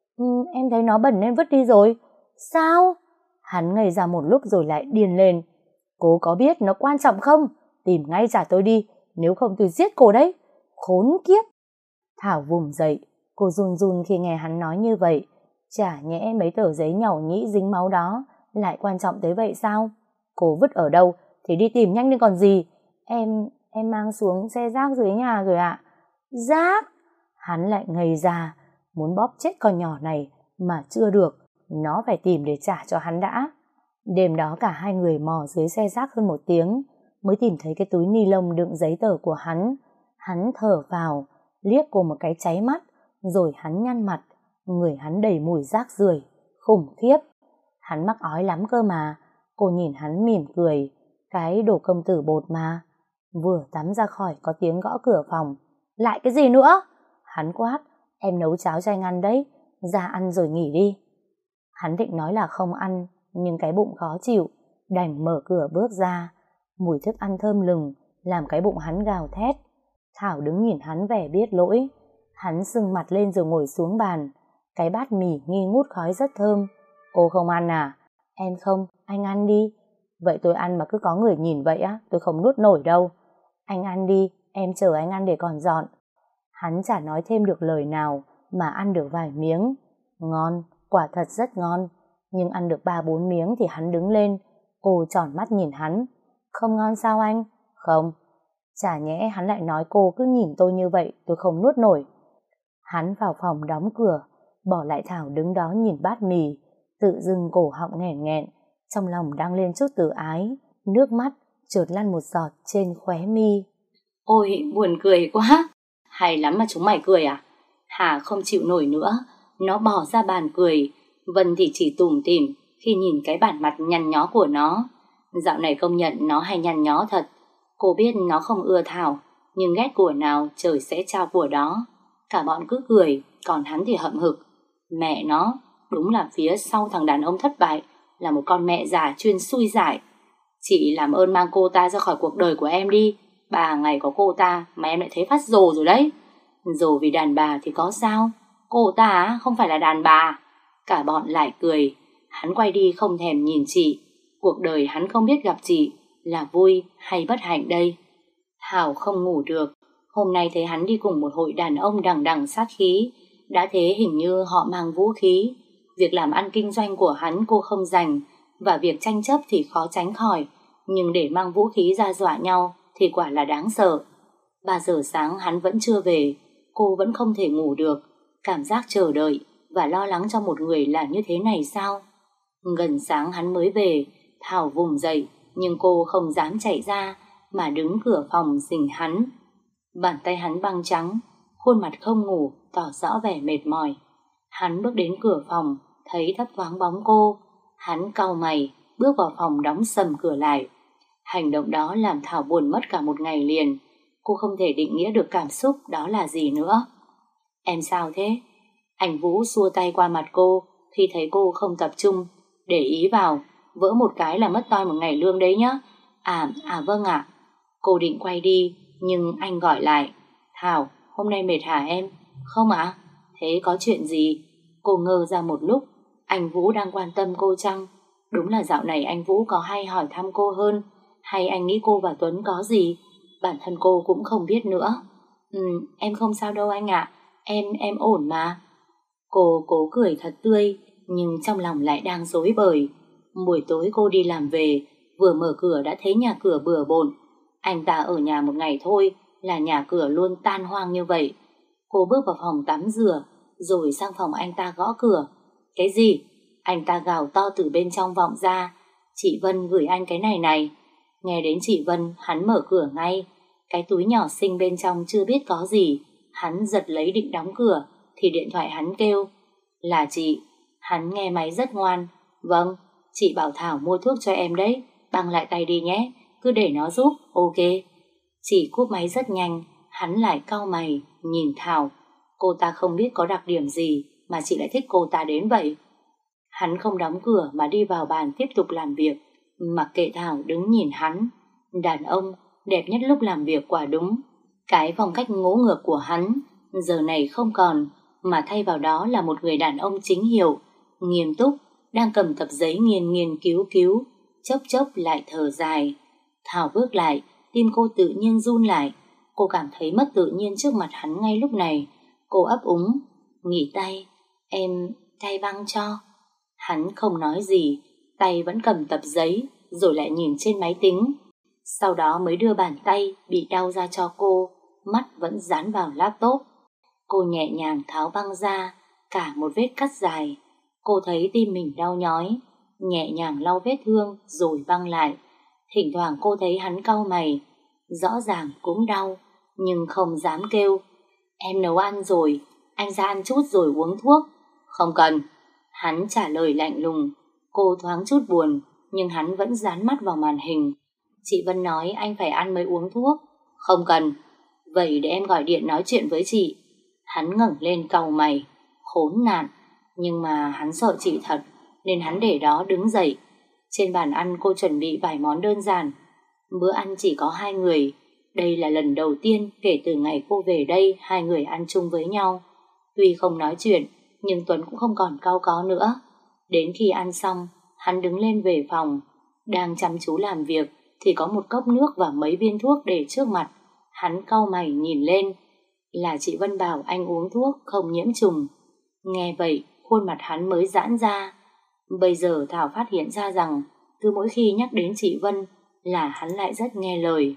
Em thấy nó bẩn nên vứt đi rồi. Sao? Hắn ngây ra một lúc rồi lại điên lên. Cô có biết nó quan trọng không? Tìm ngay trả tôi đi, nếu không tôi giết cô đấy. Khốn kiếp. Thảo vùng dậy, cô run run khi nghe hắn nói như vậy. Chả nhẽ mấy tờ giấy nhàu nhĩ dính máu đó lại quan trọng tới vậy sao? Cô vứt ở đâu thì đi tìm nhanh lên còn gì. Em mang xuống xe rác dưới nhà rồi ạ. Rác? Hắn lại ngây ra, muốn bóp chết con nhỏ này mà chưa được, nó phải tìm để trả cho hắn đã. Đêm đó cả hai người mò dưới xe rác hơn 1 tiếng mới tìm thấy cái túi ni lông đựng giấy tờ của hắn. Hắn thở vào, liếc cô một cái cháy mắt, rồi hắn nhăn mặt. Người hắn đầy mùi rác rưởi, khủng khiếp. Hắn mắc ói lắm cơ mà. Cô nhìn hắn mỉm cười. Cái đồ công tử bột mà. Vừa tắm ra khỏi có tiếng gõ cửa phòng. Lại cái gì nữa? Hắn quát. Em nấu cháo cho anh ăn đấy, ra ăn rồi nghỉ đi. Hắn định nói là không ăn, nhưng cái bụng khó chịu, đành mở cửa bước ra. Mùi thức ăn thơm lừng làm cái bụng hắn gào thét. Thảo đứng nhìn hắn vẻ biết lỗi. Hắn sưng mặt lên rồi ngồi xuống bàn. Cái bát mì nghi ngút khói rất thơm. Cô không ăn à? Em không, anh ăn đi. Vậy tôi ăn mà cứ có người nhìn vậy á, tôi không nuốt nổi đâu. Anh ăn đi, em chờ anh ăn để còn dọn. Hắn chả nói thêm được lời nào mà ăn được vài miếng. Ngon, quả thật rất ngon. Nhưng ăn được 3-4 miếng thì hắn đứng lên. Cô tròn mắt nhìn hắn. Không ngon sao anh? Không. Chả nhẽ hắn lại nói cô cứ nhìn tôi như vậy tôi không nuốt nổi. Hắn vào phòng đóng cửa, bỏ lại Thảo đứng đó nhìn bát mì, tự dưng cổ họng nghẹn nghẹn, trong lòng đang lên chút tự ái, nước mắt chợt lăn một giọt trên khóe mi. Ôi buồn cười quá. Hay lắm mà chúng mày cười à? Hà không chịu nổi nữa, nó bỏ ra bàn cười. Vân thì chỉ tủm tỉm khi nhìn cái bản mặt nhăn nhó của nó. Dạo này công nhận nó hay nhăn nhó thật. Cô biết nó không ưa Thảo, nhưng ghét của nào trời sẽ trao của đó. Cả bọn cứ cười, còn hắn thì hậm hực. Mẹ nó, đúng là phía sau thằng đàn ông thất bại là một con mẹ già chuyên xui giải. Chị làm ơn mang cô ta ra khỏi cuộc đời của em đi. 3 ngày có cô ta mà em lại thấy phát rồ rồi đấy. Rồ vì đàn bà thì có sao? Cô ta không phải là đàn bà. Cả bọn lại cười. Hắn quay đi không thèm nhìn chị. Cuộc đời hắn không biết gặp chị là vui hay bất hạnh đây. Thảo không ngủ được. Hôm nay thấy hắn đi cùng một hội đàn ông đằng đằng sát khí. Đã thế hình như họ mang vũ khí. Việc làm ăn kinh doanh của hắn cô không rành, và việc tranh chấp thì khó tránh khỏi. Nhưng để mang vũ khí ra dọa nhau thì quả là đáng sợ. 3 giờ sáng hắn vẫn chưa về. Cô vẫn không thể ngủ được. Cảm giác chờ đợi và lo lắng cho một người là như thế này sao? Gần sáng hắn mới về. Thảo vùng dậy, nhưng cô không dám chạy ra, mà đứng cửa phòng rình hắn. Bàn tay hắn băng trắng, khuôn mặt không ngủ, tỏ rõ vẻ mệt mỏi. Hắn bước đến cửa phòng, thấy thấp thoáng bóng cô. Hắn cau mày, bước vào phòng đóng sầm cửa lại. Hành động đó làm Thảo buồn mất cả một ngày liền. Cô không thể định nghĩa được cảm xúc đó là gì nữa. Em sao thế? Anh Vũ xua tay qua mặt cô khi thấy cô không tập trung. Để ý vào, vỡ một cái là mất toi một ngày lương đấy nhá. Vâng ạ. Cô định quay đi, nhưng anh gọi lại. Thảo, hôm nay mệt hả em? Không ạ. Thế có chuyện gì? Cô ngơ ra một lúc. Anh Vũ đang quan tâm cô chăng? Đúng là dạo này anh Vũ có hay hỏi thăm cô hơn. Hay anh nghĩ cô và Tuấn có gì? Bản thân cô cũng không biết nữa. Em không sao đâu anh ạ. Em ổn mà. Cô cố cười thật tươi, nhưng trong lòng lại đang rối bời. Buổi tối cô đi làm về, vừa mở cửa đã thấy nhà cửa bừa bộn. Anh ta ở nhà một ngày thôi là nhà cửa luôn tan hoang như vậy. Cô bước vào phòng tắm rửa, rồi sang phòng anh ta gõ cửa. Cái gì? Anh ta gào to từ bên trong vọng ra. Chị Vân gửi anh cái này này. Nghe đến chị Vân, hắn mở cửa ngay. Cái túi nhỏ xinh bên trong chưa biết có gì. Hắn giật lấy định đóng cửa, thì điện thoại hắn kêu. Là chị. Hắn nghe máy rất ngoan. Vâng, chị bảo Thảo mua thuốc cho em đấy. Băng lại tay đi nhé, cứ để nó giúp. Ok. Chị cúp máy rất nhanh. Hắn lại cau mày, nhìn Thảo. Cô ta không biết có đặc điểm gì mà chị lại thích cô ta đến vậy. Hắn không đóng cửa mà đi vào bàn tiếp tục làm việc, mặc kệ Thảo đứng nhìn hắn. Đàn ông đẹp nhất lúc làm việc quả đúng. Cái phong cách ngỗ ngược của hắn giờ này không còn, mà thay vào đó là một người đàn ông chính hiệu, nghiêm túc, đang cầm tập giấy nghiền nghiền cứu, chốc chốc lại thở dài. Thảo bước lại, tim cô tự nhiên run lại. Cô cảm thấy mất tự nhiên trước mặt hắn ngay lúc này. Cô ấp úng, nghỉ tay, em thay băng cho. Hắn không nói gì, tay vẫn cầm tập giấy, rồi lại nhìn trên máy tính. Sau đó mới đưa bàn tay bị đau ra cho cô, mắt vẫn dán vào laptop. Cô nhẹ nhàng tháo băng ra, cả một vết cắt dài. Cô thấy tim mình đau nhói, nhẹ nhàng lau vết thương rồi băng lại. Thỉnh thoảng cô thấy hắn cau mày, rõ ràng cũng đau, nhưng không dám kêu. Em nấu ăn rồi, anh ra ăn chút rồi uống thuốc. Không cần. Hắn trả lời lạnh lùng. Cô thoáng chút buồn, nhưng hắn vẫn dán mắt vào màn hình. Chị Vân nói anh phải ăn mới uống thuốc. Không cần. Vậy để em gọi điện nói chuyện với chị. Hắn ngẩng lên cau mày. Khốn nạn. Nhưng mà hắn sợ chị thật, nên hắn để đó đứng dậy. Trên bàn ăn cô chuẩn bị vài món đơn giản. Bữa ăn chỉ có 2 người. Đây là lần đầu tiên kể từ ngày cô về đây 2 người ăn chung với nhau. Tuy không nói chuyện, nhưng Tuấn cũng không còn cau có nữa. Đến khi ăn xong, hắn đứng lên về phòng. Đang chăm chú làm việc thì có một cốc nước và mấy viên thuốc để trước mặt. Hắn cau mày nhìn lên. Là chị Vân bảo anh uống thuốc không nhiễm trùng. Nghe vậy, khuôn mặt hắn mới giãn ra. Bây giờ Thảo phát hiện ra rằng cứ mỗi khi nhắc đến chị Vân là hắn lại rất nghe lời.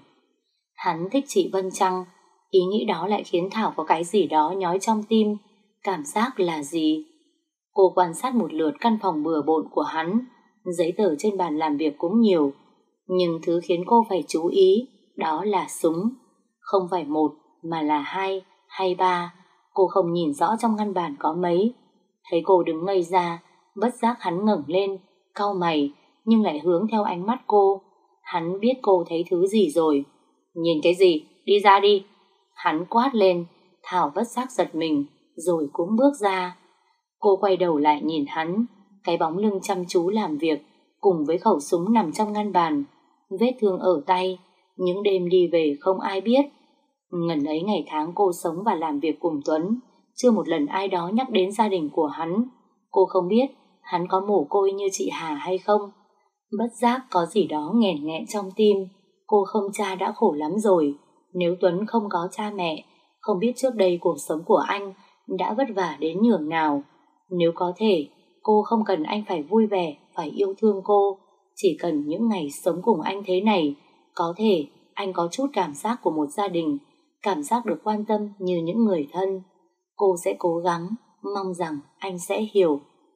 Hắn thích chị Vân chăng? Ý nghĩ đó lại khiến Thảo có cái gì đó nhói trong tim. Cảm giác là gì? Cô quan sát một lượt căn phòng bừa bộn của hắn. Giấy tờ trên bàn làm việc cũng nhiều. Nhưng thứ khiến cô phải chú ý đó là súng. Không phải 1 mà là 2 hay 3. Cô không nhìn rõ trong ngăn bàn có mấy. Thấy cô đứng ngây ra, bất giác hắn ngẩng lên, cau mày, nhưng lại hướng theo ánh mắt cô. Hắn biết cô thấy thứ gì rồi. Nhìn cái gì? Đi ra đi. Hắn quát lên. Thảo bất giác giật mình, rồi cũng bước ra. Cô quay đầu lại nhìn hắn. Cái bóng lưng chăm chú làm việc cùng với khẩu súng nằm trong ngăn bàn, vết thương ở tay. Những đêm đi về không ai biết. Ngần ấy ngày tháng cô sống và làm việc cùng Tuấn, chưa một lần ai đó nhắc đến gia đình của hắn. Cô không biết hắn có mồ côi như chị Hà hay không. Bất giác có gì đó nghẹn nghẹn trong tim. Cô không cha đã khổ lắm rồi. Nếu Tuấn không có cha mẹ, không biết trước đây cuộc sống của anh đã vất vả đến nhường nào. Nếu có thể, cô không cần anh phải vui vẻ, phải yêu thương cô. Chỉ cần những ngày sống cùng anh thế này, có thể anh có chút cảm giác của một gia đình, cảm giác được quan tâm như những người thân. Cô sẽ cố gắng, mong rằng anh sẽ hiểu.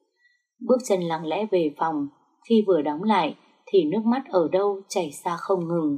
Bước chân lặng lẽ về phòng. Khi vừa đóng lại thì nước mắt ở đâu chảy ra không ngừng.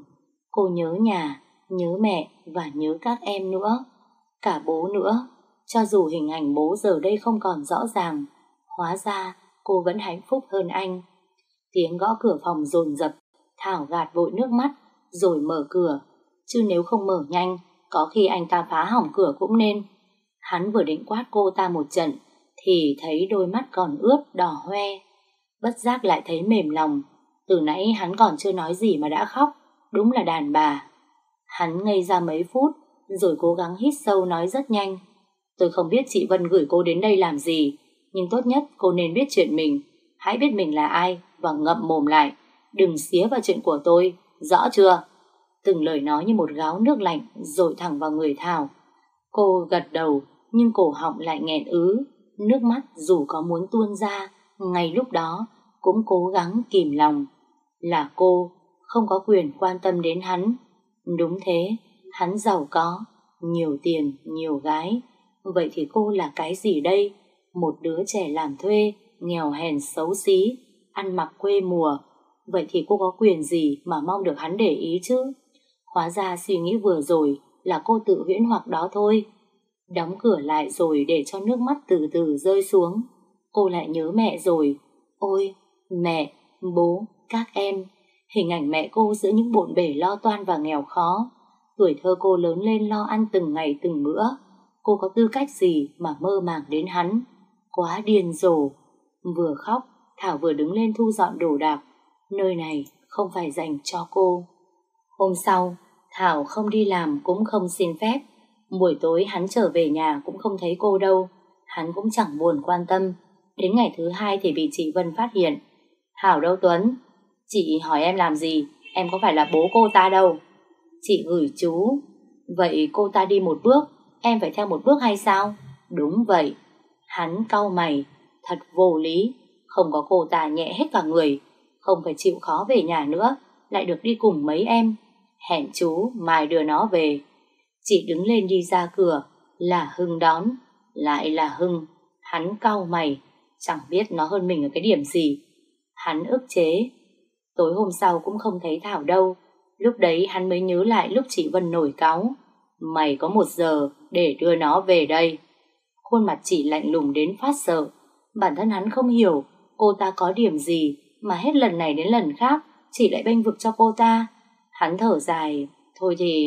Cô nhớ nhà, nhớ mẹ và nhớ các em nữa, cả bố nữa. Cho dù hình ảnh bố giờ đây không còn rõ ràng, hóa ra cô vẫn hạnh phúc hơn anh. Tiếng gõ cửa phòng dồn dập, Thảo gạt vội nước mắt rồi mở cửa, chứ nếu không mở nhanh, có khi anh ta phá hỏng cửa cũng nên. Hắn vừa định quát cô ta một trận thì thấy đôi mắt còn ướt đỏ hoe, bất giác lại thấy mềm lòng. Từ nãy hắn còn chưa nói gì mà đã khóc, đúng là đàn bà. Hắn ngây ra mấy phút rồi cố gắng hít sâu nói rất nhanh: tôi không biết chị Vân gửi cô đến đây làm gì, nhưng tốt nhất cô nên biết chuyện mình. Hãy biết mình là ai và ngậm mồm lại, đừng xía vào chuyện của tôi, rõ chưa? Từng lời nói như một gáo nước lạnh dội thẳng vào người Thảo. Cô gật đầu nhưng cổ họng lại nghẹn ứ, nước mắt dù có muốn tuôn ra ngay lúc đó cũng cố gắng kìm lòng. Là cô không có quyền quan tâm đến hắn. Đúng thế, hắn giàu có, nhiều tiền, nhiều gái. Vậy thì cô là cái gì đây? Một đứa trẻ làm thuê, nghèo hèn xấu xí, ăn mặc quê mùa. Vậy thì cô có quyền gì mà mong được hắn để ý chứ? Hóa ra suy nghĩ vừa rồi là cô tự huyễn hoặc đó thôi. Đóng cửa lại rồi để cho nước mắt từ từ rơi xuống. Cô lại nhớ mẹ rồi. Ôi, mẹ, bố, các em. Hình ảnh mẹ cô giữa những bộn bề lo toan và nghèo khó. Tuổi thơ cô lớn lên lo ăn từng ngày từng bữa. Cô có tư cách gì mà mơ màng đến hắn? Quá điên rồ. Vừa khóc, Thảo vừa đứng lên thu dọn đồ đạc. Nơi này không phải dành cho cô. Hôm sau, Thảo không đi làm cũng không xin phép. Buổi tối hắn trở về nhà cũng không thấy cô đâu. Hắn cũng chẳng buồn quan tâm. Đến ngày thứ hai thì bị chị Vân phát hiện. Thảo đâu Tuấn? Chị hỏi em làm gì? Em có phải là bố cô ta đâu. Chị gửi chú. Vậy cô ta đi một bước, em phải theo một bước hay sao? Đúng vậy. Hắn cau mày. Thật vô lý. Không có cô ta nhẹ hết cả người. Không phải chịu khó về nhà nữa, lại được đi cùng mấy em. Hẹn chú mai đưa nó về. Chị đứng lên đi ra cửa. Là Hưng đón. Lại là Hưng. Hắn cau mày. Chẳng biết nó hơn mình ở cái điểm gì. Hắn ức chế. Tối hôm sau cũng không thấy Thảo đâu. Lúc đấy hắn mới nhớ lại lúc chị Vân nổi cáu. Mày có 1 giờ để đưa nó về đây. Khuôn mặt chị lạnh lùng đến phát sợ. Bản thân hắn không hiểu cô ta có điểm gì mà hết lần này đến lần khác chị lại bênh vực cho cô ta. Hắn thở dài. Thôi thì...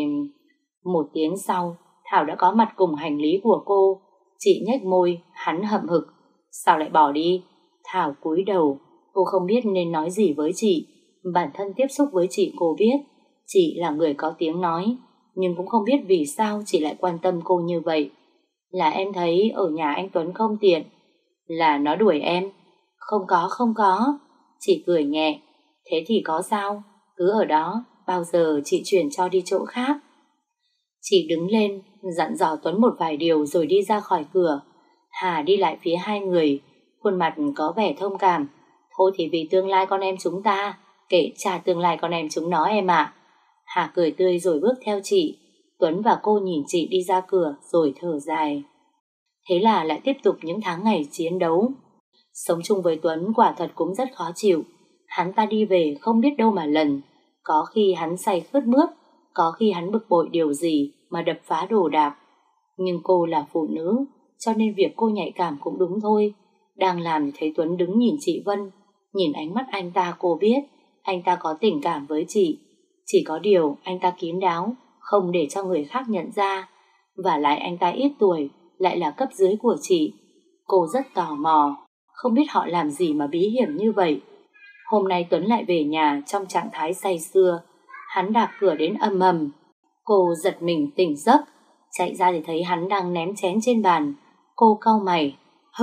1 tiếng sau, Thảo đã có mặt cùng hành lý của cô. Chị nhếch môi, hắn hậm hực. Sao lại bỏ đi? Thảo cúi đầu. Cô không biết nên nói gì với chị. Bản thân tiếp xúc với chị cô biết chị là người có tiếng nói, nhưng cũng không biết vì sao chị lại quan tâm cô như vậy. Là em thấy ở nhà anh Tuấn không tiện. Là nó đuổi em. Không có. Chị cười nhẹ. Thế thì có sao? Cứ ở đó, bao giờ chị chuyển cho đi chỗ khác. Chị đứng lên, dặn dò Tuấn một vài điều rồi đi ra khỏi cửa. Hà đi lại phía hai người, khuôn mặt có vẻ thông cảm. Thôi thì vì tương lai con em chúng ta, kệ trả tương lai con em chúng nó em ạ. Hà cười tươi rồi bước theo chị. Tuấn và cô nhìn chị đi ra cửa rồi thở dài. Thế là lại tiếp tục những tháng ngày chiến đấu. Sống chung với Tuấn quả thật cũng rất khó chịu. Hắn ta đi về không biết đâu mà lần. Có khi hắn say khướt mướt, có khi hắn bực bội điều gì mà đập phá đồ đạc. Nhưng cô là phụ nữ, cho nên việc cô nhạy cảm cũng đúng thôi. Đang làm thì thấy Tuấn đứng nhìn chị Vân. Nhìn ánh mắt anh ta cô biết anh ta có tình cảm với chị. Chỉ có điều anh ta kín đáo, không để cho người khác nhận ra. Và lại anh ta ít tuổi, lại là cấp dưới của chị. Cô rất tò mò, không biết họ làm gì mà bí hiểm như vậy. Hôm nay Tuấn lại về nhà trong trạng thái say sưa. Hắn đạp cửa đến ầm ầm. Cô giật mình tỉnh giấc, chạy ra thì thấy hắn đang ném chén trên bàn. Cô cau mày.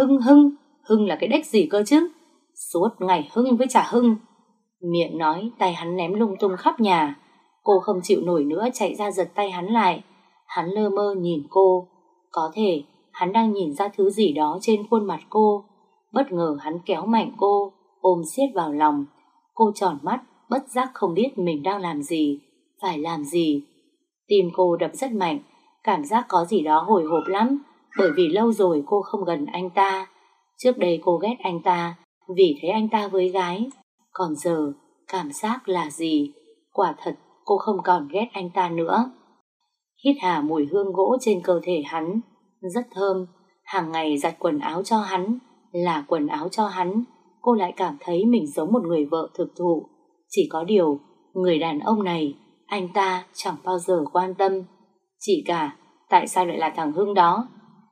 Hưng là cái đếch gì cơ chứ? Suốt ngày Hưng với chả Hưng. Miệng nói, tay hắn ném lung tung khắp nhà. Cô không chịu nổi nữa chạy ra giật tay hắn lại. Hắn lơ mơ nhìn cô. Có thể hắn đang nhìn ra thứ gì đó trên khuôn mặt cô. Bất ngờ hắn kéo mạnh cô, ôm siết vào lòng. Cô tròn mắt, bất giác không biết mình đang làm gì, phải làm gì. Tim cô đập rất mạnh, cảm giác có gì đó hồi hộp lắm, bởi vì lâu rồi cô không gần anh ta. Trước đây cô ghét anh ta vì thấy anh ta với gái. Còn giờ, cảm giác là gì? Quả thật, cô không còn ghét anh ta nữa. Hít hà mùi hương gỗ trên cơ thể hắn, rất thơm. Hàng ngày giặt quần áo cho hắn, là quần áo cho hắn, cô lại cảm thấy mình giống một người vợ thực thụ. Chỉ có điều, người đàn ông này, anh ta chẳng bao giờ quan tâm. Chị cả, tại sao lại là thằng Hưng đó?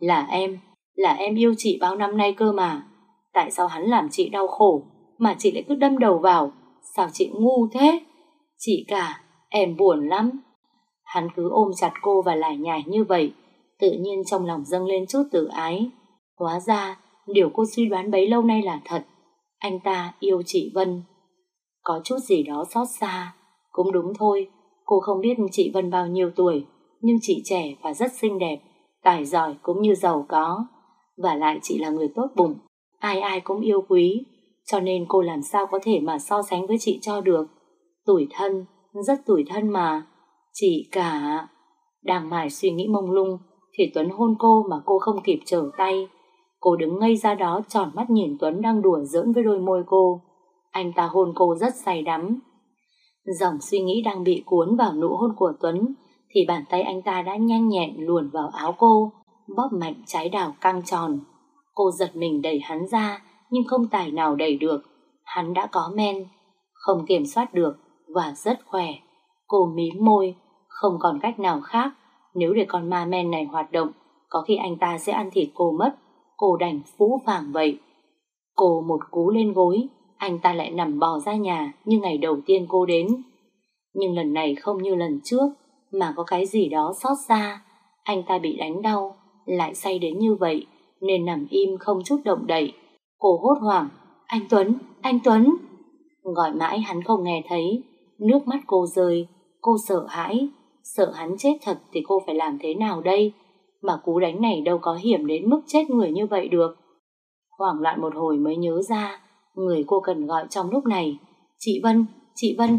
Là em yêu chị bao năm nay cơ mà. Tại sao hắn làm chị đau khổ, mà chị lại cứ đâm đầu vào? Sao chị ngu thế? Chị cả, em buồn lắm. Hắn cứ ôm chặt cô và lải nhải như vậy, tự nhiên trong lòng dâng lên chút tự ái. Hóa ra, điều cô suy đoán bấy lâu nay là thật. Anh ta yêu chị Vân. Có chút gì đó xót xa. Cũng đúng thôi, cô không biết chị Vân bao nhiêu tuổi, nhưng chị trẻ và rất xinh đẹp, tài giỏi cũng như giàu có. Và lại chị là người tốt bụng, ai ai cũng yêu quý, cho nên cô làm sao có thể mà so sánh với chị cho được. Tủi thân, rất tủi thân mà. Chị cả... Đang mải suy nghĩ mông lung thì Tuấn hôn cô mà cô không kịp trở tay. Cô đứng ngây ra đó tròn mắt nhìn Tuấn đang đùa giỡn với đôi môi cô. Anh ta hôn cô rất say đắm. Dòng suy nghĩ đang bị cuốn vào nụ hôn của Tuấn thì bàn tay anh ta đã nhanh nhẹn luồn vào áo cô, bóp mạnh trái đào căng tròn. Cô giật mình đẩy hắn ra, nhưng không tài nào đẩy được. Hắn đã có men, không kiểm soát được và rất khỏe. Cô mím môi, không còn cách nào khác. Nếu để con ma men này hoạt động, có khi anh ta sẽ ăn thịt cô mất. Cô đành phũ phàng vậy. Cô một cú lên gối, anh ta lại nằm bò ra nhà như ngày đầu tiên cô đến. Nhưng lần này không như lần trước, mà có cái gì đó xót xa. Anh ta bị đánh đau, lại say đến như vậy, nên nằm im không chút động đậy. Cô hốt hoảng, anh Tuấn, anh Tuấn. Gọi mãi hắn không nghe thấy. Nước mắt cô rơi. Cô sợ hãi, sợ hắn chết thật thì cô phải làm thế nào đây? Mà cú đánh này đâu có hiểm đến mức chết người như vậy được. Hoảng loạn một hồi mới nhớ ra người cô cần gọi trong lúc này. Chị Vân,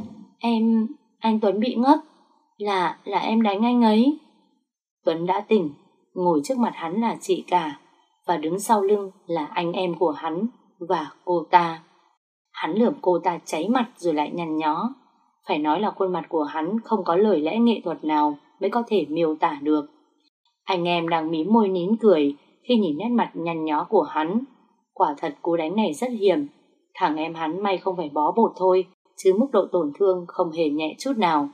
anh Tuấn bị ngất. Là em đánh anh ấy. Tuấn đã tỉnh, ngồi trước mặt hắn là chị cả, và đứng sau lưng là anh em của hắn và cô ta. Hắn lườm cô ta cháy mặt rồi lại nhăn nhó. Phải nói là khuôn mặt của hắn không có lời lẽ nghệ thuật nào mới có thể miêu tả được. Anh em đang mím môi nín cười khi nhìn nét mặt nhăn nhó của hắn. Quả thật cú đánh này rất hiểm. Thằng em hắn may không phải bó bột thôi, chứ mức độ tổn thương không hề nhẹ chút nào.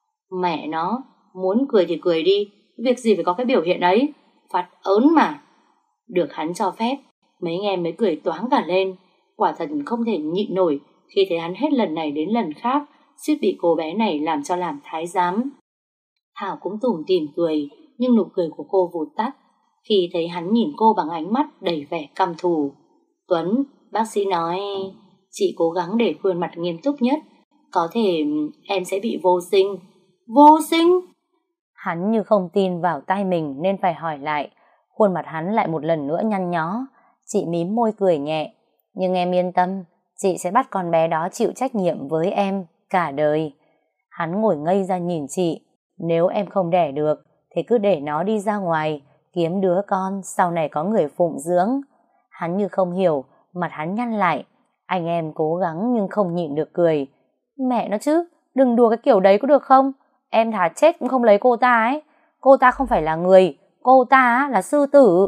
Mẹ nó, muốn cười thì cười đi, việc gì phải có cái biểu hiện ấy, phát ớn mà. Được hắn cho phép, mấy anh em mới cười toáng cả lên. Quả thật không thể nhịn nổi khi thấy hắn hết lần này đến lần khác suýt bị cô bé này làm cho làm thái giám. Thảo cũng tủm tỉm cười, nhưng nụ cười của cô vụt tắt khi thấy hắn nhìn cô bằng ánh mắt đầy vẻ căm thù. Tuấn, bác sĩ nói chị cố gắng để khuôn mặt nghiêm túc nhất, có thể em sẽ bị vô sinh. Vô sinh? Hắn như không tin vào tai mình nên phải hỏi lại. Khuôn mặt hắn lại một lần nữa nhăn nhó. Chị mím môi cười nhẹ. Nhưng em yên tâm, chị sẽ bắt con bé đó chịu trách nhiệm với em cả đời. Hắn ngồi ngây ra nhìn chị. Nếu em không đẻ được thì cứ để nó đi ra ngoài kiếm đứa con sau này có người phụng dưỡng. Hắn như không hiểu, mặt hắn nhăn lại. Anh em cố gắng nhưng không nhịn được cười. Mẹ nó chứ, đừng đùa cái kiểu đấy có được không? Em thà chết cũng không lấy cô ta ấy. Cô ta không phải là người, cô ta là sư tử.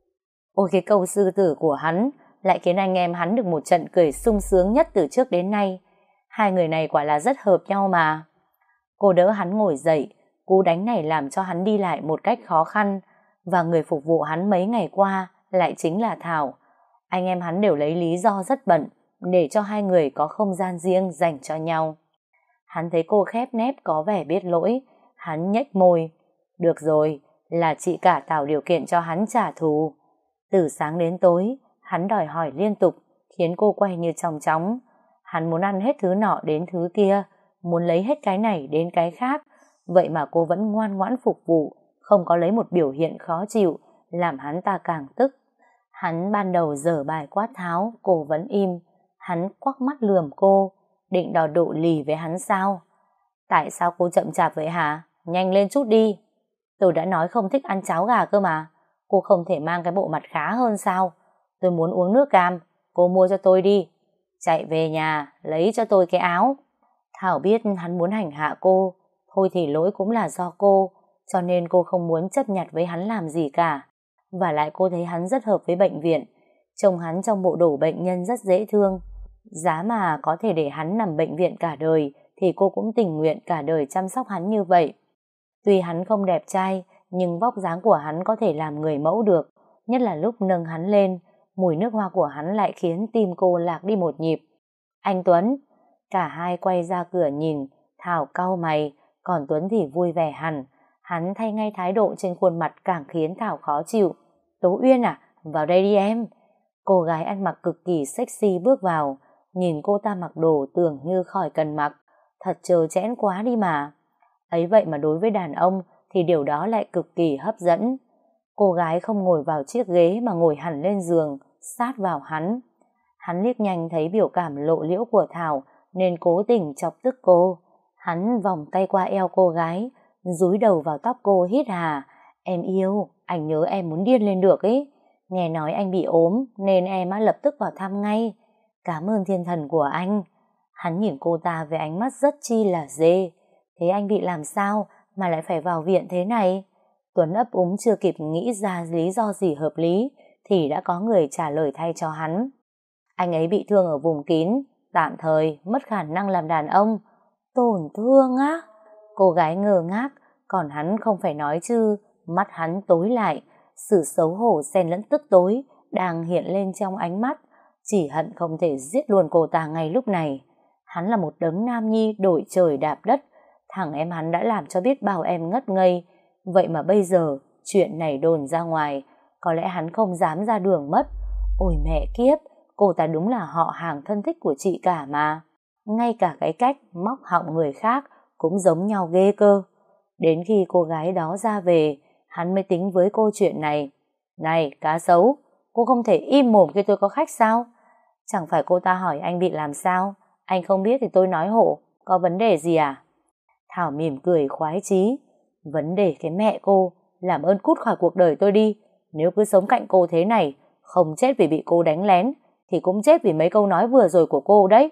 Ôi, cái câu sư tử của hắn lại khiến anh em hắn được một trận cười sung sướng nhất từ trước đến nay. Hai người này quả là rất hợp nhau mà. Cô đỡ hắn ngồi dậy. Cú đánh này làm cho hắn đi lại một cách khó khăn, và người phục vụ hắn mấy ngày qua lại chính là Thảo. Anh em hắn đều lấy lý do rất bận để cho hai người có không gian riêng dành cho nhau. Hắn thấy cô khép nép có vẻ biết lỗi. Hắn nhếch môi. Được rồi, là chị cả tạo điều kiện cho hắn trả thù. Từ sáng đến tối, hắn đòi hỏi liên tục, khiến cô quay như chong chóng. Hắn muốn ăn hết thứ nọ đến thứ kia, muốn lấy hết cái này đến cái khác. Vậy mà cô vẫn ngoan ngoãn phục vụ, không có lấy một biểu hiện khó chịu, làm hắn ta càng tức. Hắn ban đầu dở bài quát tháo, cô vẫn im. Hắn quắc mắt lườm cô, định đòi độ lì với hắn sao? Tại sao cô chậm chạp vậy hả? Nhanh lên chút đi. Tôi đã nói không thích ăn cháo gà cơ mà. Cô không thể mang cái bộ mặt khá hơn sao? Tôi muốn uống nước cam, cô mua cho tôi đi. Chạy về nhà, lấy cho tôi cái áo. Thảo biết hắn muốn hành hạ cô, thôi thì lỗi cũng là do cô, cho nên cô không muốn chấp nhặt với hắn làm gì cả. Và lại cô thấy hắn rất hợp với bệnh viện, trông hắn trong bộ đồ bệnh nhân rất dễ thương. Giá mà có thể để hắn nằm bệnh viện cả đời thì cô cũng tình nguyện cả đời chăm sóc hắn như vậy. Tuy hắn không đẹp trai, nhưng vóc dáng của hắn có thể làm người mẫu được, nhất là lúc nâng hắn lên, mùi nước hoa của hắn lại khiến tim cô lạc đi một nhịp. Anh Tuấn! Cả hai quay ra cửa nhìn, Thảo cau mày, còn Tuấn thì vui vẻ hẳn. Hắn thay ngay thái độ trên khuôn mặt càng khiến Thảo khó chịu. Tố Uyên à, vào đây đi em. Cô gái ăn mặc cực kỳ sexy bước vào, nhìn cô ta mặc đồ tưởng như khỏi cần mặc, thật trơ trẽn quá đi mà. Ấy vậy mà đối với đàn ông thì điều đó lại cực kỳ hấp dẫn. Cô gái không ngồi vào chiếc ghế mà ngồi hẳn lên giường, sát vào hắn. Hắn liếc nhanh thấy biểu cảm lộ liễu của Thảo nên cố tình chọc tức cô. Hắn vòng tay qua eo cô gái, dúi đầu vào tóc cô hít hà. Em yêu, anh nhớ em muốn điên lên được ấy. Nghe nói anh bị ốm nên em á lập tức vào thăm ngay. Cảm ơn thiên thần của anh. Hắn nhìn cô ta với ánh mắt rất chi là dê. Thế anh bị làm sao mà lại phải vào viện thế này? Tuấn ấp úng chưa kịp nghĩ ra lý do gì hợp lý thì đã có người trả lời thay cho hắn. Anh ấy bị thương ở vùng kín, tạm thời mất khả năng làm đàn ông. Tổn thương á? Cô gái ngơ ngác, còn hắn không phải nói chứ, mắt hắn tối lại, sự xấu hổ xen lẫn tức tối đang hiện lên trong ánh mắt, chỉ hận không thể giết luôn cô ta ngay lúc này. Hắn là một đấng nam nhi đổi trời đạp đất, thằng em hắn đã làm cho biết bao em ngất ngây, vậy mà bây giờ chuyện này đồn ra ngoài, có lẽ hắn không dám ra đường mất. Ôi mẹ kiếp, cô ta đúng là họ hàng thân thích của chị cả mà. Ngay cả cái cách móc họng người khác cũng giống nhau ghê cơ. Đến khi cô gái đó ra về, hắn mới tính với cô chuyện này. Này, cá sấu, cô không thể im mồm khi tôi có khách sao? Chẳng phải cô ta hỏi anh bị làm sao? Anh không biết thì tôi nói hộ, có vấn đề gì à? Thảo mỉm cười khoái chí. Vấn đề cái mẹ cô, làm ơn cút khỏi cuộc đời tôi đi. Nếu cứ sống cạnh cô thế này, không chết vì bị cô đánh lén, thì cũng chết vì mấy câu nói vừa rồi của cô đấy.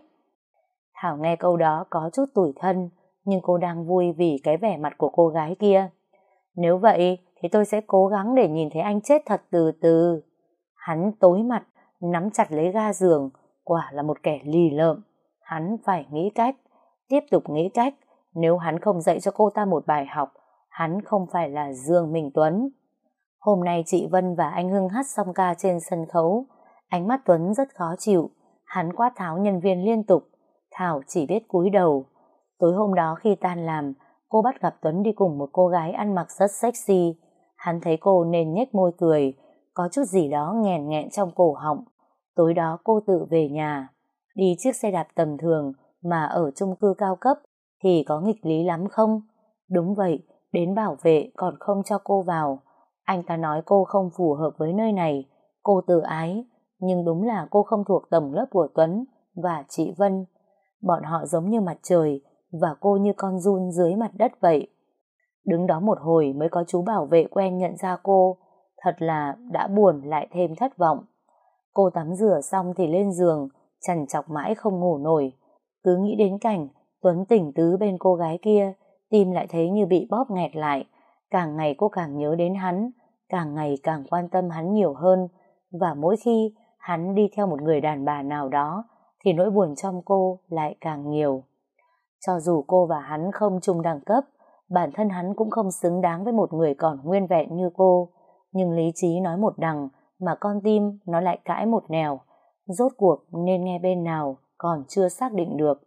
Thảo nghe câu đó có chút tủi thân, nhưng cô đang vui vì cái vẻ mặt của cô gái kia. Nếu vậy thì tôi sẽ cố gắng để nhìn thấy anh chết thật từ từ. Hắn tối mặt, nắm chặt lấy ga giường, quả là một kẻ lì lợm. Hắn phải nghĩ cách, tiếp tục nghĩ cách. Nếu hắn không dạy cho cô ta một bài học, hắn không phải là Dương Minh Tuấn. Hôm nay chị Vân và anh Hưng hát xong ca trên sân khấu. Ánh mắt Tuấn rất khó chịu, hắn quát tháo nhân viên liên tục. Thảo chỉ biết cúi đầu. Tối hôm đó khi tan làm, cô bắt gặp Tuấn đi cùng một cô gái ăn mặc rất sexy. Hắn thấy cô nên nhếch môi cười, có chút gì đó nghẹn nghẹn trong cổ họng. Tối đó cô tự về nhà, đi chiếc xe đạp tầm thường mà ở chung cư cao cấp thì có nghịch lý lắm không? Đúng vậy, đến bảo vệ còn không cho cô vào. Anh ta nói cô không phù hợp với nơi này, cô tự ái, nhưng đúng là cô không thuộc tầng lớp của Tuấn và chị Vân. Bọn họ giống như mặt trời và cô như con giun dưới mặt đất vậy. Đứng đó một hồi mới có chú bảo vệ quen nhận ra cô, thật là đã buồn lại thêm thất vọng. Cô tắm rửa xong thì lên giường, trằn trọc mãi không ngủ nổi. Cứ nghĩ đến cảnh Tuấn tỉnh tứ bên cô gái kia, tim lại thấy như bị bóp nghẹt lại. Càng ngày cô càng nhớ đến hắn, càng ngày càng quan tâm hắn nhiều hơn, và mỗi khi hắn đi theo một người đàn bà nào đó thì nỗi buồn trong cô lại càng nhiều. Cho dù cô và hắn không chung đẳng cấp, bản thân hắn cũng không xứng đáng với một người còn nguyên vẹn như cô, nhưng lý trí nói một đằng mà con tim nó lại cãi một nẻo. Rốt cuộc nên nghe bên nào còn chưa xác định được.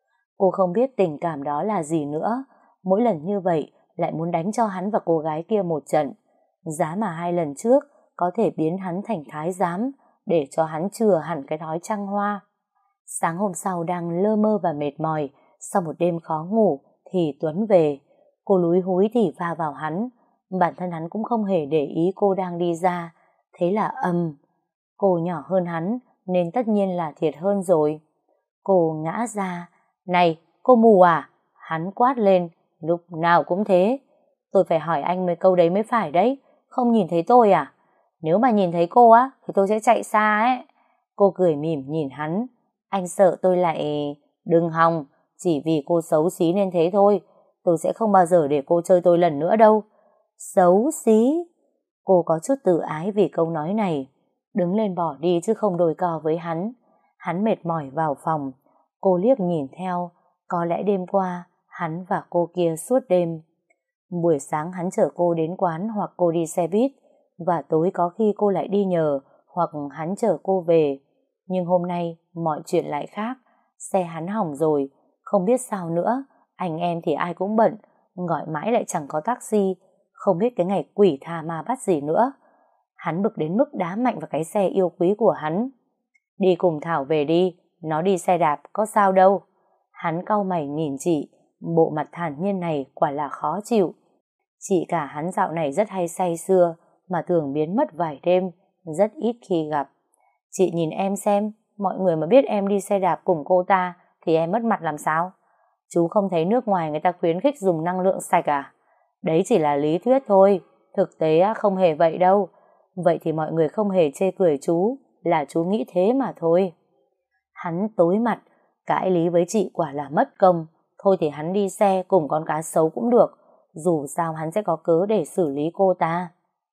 Cô không biết tình cảm đó là gì nữa, mỗi lần như vậy lại muốn đánh cho hắn và cô gái kia một trận. Giá mà 2 lần trước có thể biến hắn thành thái giám để cho hắn chừa hẳn cái thói trăng hoa. Sáng hôm sau đang lơ mơ và mệt mỏi, sau một đêm khó ngủ thì Tuấn về. Cô lúi húi thì va vào hắn, bản thân hắn cũng không hề để ý cô đang đi ra. Thế là cô nhỏ hơn hắn nên tất nhiên là thiệt hơn rồi. Cô ngã ra. Này, cô mù à? Hắn quát lên, lúc nào cũng thế. Tôi phải hỏi anh mấy câu đấy mới phải đấy, không nhìn thấy tôi à? Nếu mà nhìn thấy cô á thì tôi sẽ chạy xa ấy. Cô cười mỉm nhìn hắn. Anh sợ tôi lại... Đừng hòng, chỉ vì cô xấu xí nên thế thôi. tôi sẽ không bao giờ để cô chơi tôi lần nữa đâu. Xấu xí. Cô có chút tự ái vì câu nói này, đứng lên bỏ đi chứ không đôi co với hắn. Hắn mệt mỏi vào phòng, cô liếc nhìn theo, có lẽ đêm qua hắn và cô kia suốt đêm. Buổi sáng hắn chở cô đến quán hoặc cô đi xe buýt, và tối có khi cô lại đi nhờ hoặc hắn chở cô về. Nhưng hôm nay mọi chuyện lại khác, xe hắn hỏng rồi, không biết sao nữa, anh em thì ai cũng bận, gọi mãi lại chẳng có taxi, không biết cái ngày quỷ tha ma bắt gì nữa. Hắn bực đến mức đá mạnh vào cái xe yêu quý của hắn. Đi cùng Thảo về đi, nó đi xe đạp có sao đâu. Hắn cau mày nhìn chị, bộ mặt thản nhiên này quả là khó chịu. Chị cả hắn dạo này rất hay say sưa, mà thường biến mất vài đêm, rất ít khi gặp. Chị nhìn em xem, mọi người mà biết em đi xe đạp cùng cô ta thì em mất mặt làm sao? Chú không thấy nước ngoài người ta khuyến khích dùng năng lượng sạch à? Đấy chỉ là lý thuyết thôi, thực tế không hề vậy đâu. Vậy thì mọi người không hề chê cười chú, là chú nghĩ thế mà thôi. Hắn tối mặt, cãi lý với chị quả là mất công. Thôi thì hắn đi xe cùng con cá sấu cũng được, dù sao hắn sẽ có cớ để xử lý cô ta.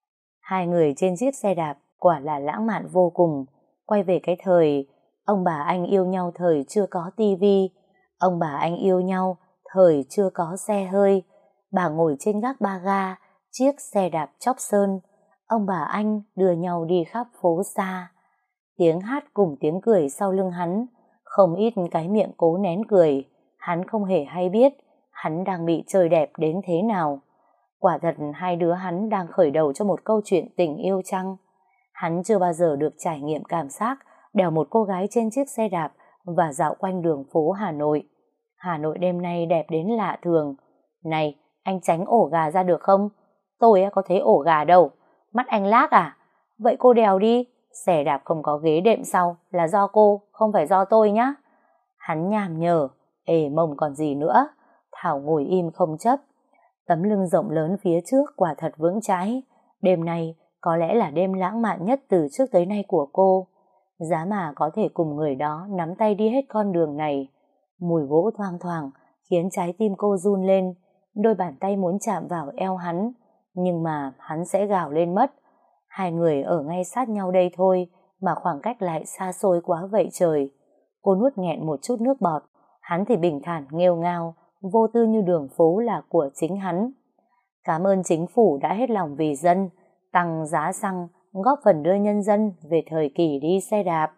Hai người trên chiếc xe đạp quả là lãng mạn vô cùng. Quay về cái thời ông bà anh yêu nhau thời chưa có tivi, ông bà anh yêu nhau thời chưa có xe hơi. Bà ngồi trên gác ba ga chiếc xe đạp chóc sơn, ông bà anh đưa nhau đi khắp phố xa. Tiếng hát cùng tiếng cười sau lưng hắn, không ít cái miệng cố nén cười. Hắn không hề hay biết hắn đang bị trời đẹp đến thế nào. Quả thật hai đứa hắn đang khởi đầu cho một câu chuyện tình yêu chăng? Hắn chưa bao giờ được trải nghiệm cảm giác đèo một cô gái trên chiếc xe đạp và dạo quanh đường phố Hà Nội. Hà Nội đêm nay đẹp đến lạ thường. Này, anh tránh ổ gà ra được không? Tôi có thấy ổ gà đâu. Mắt anh lác à? Vậy cô đèo đi. Xe đạp không có ghế đệm sau là do cô, không phải do tôi nhá. Hắn nhàm nhở, ề mông còn gì nữa. Thảo ngồi im không chấp. Tấm lưng rộng lớn phía trước quả thật vững chãi. Đêm nay có lẽ là đêm lãng mạn nhất từ trước tới nay của cô. Giá mà có thể cùng người đó nắm tay đi hết con đường này. Mùi gỗ thoang thoảng khiến trái tim cô run lên. Đôi bàn tay muốn chạm vào eo hắn, nhưng mà hắn sẽ gào lên mất. Hai người ở ngay sát nhau đây thôi mà khoảng cách lại xa xôi quá vậy trời. Cô nuốt nghẹn một chút nước bọt, hắn thì bình thản nghêu ngao, vô tư như đường phố là của chính hắn. Cảm ơn chính phủ đã hết lòng vì dân, tăng giá xăng, góp phần đưa nhân dân về thời kỳ đi xe đạp.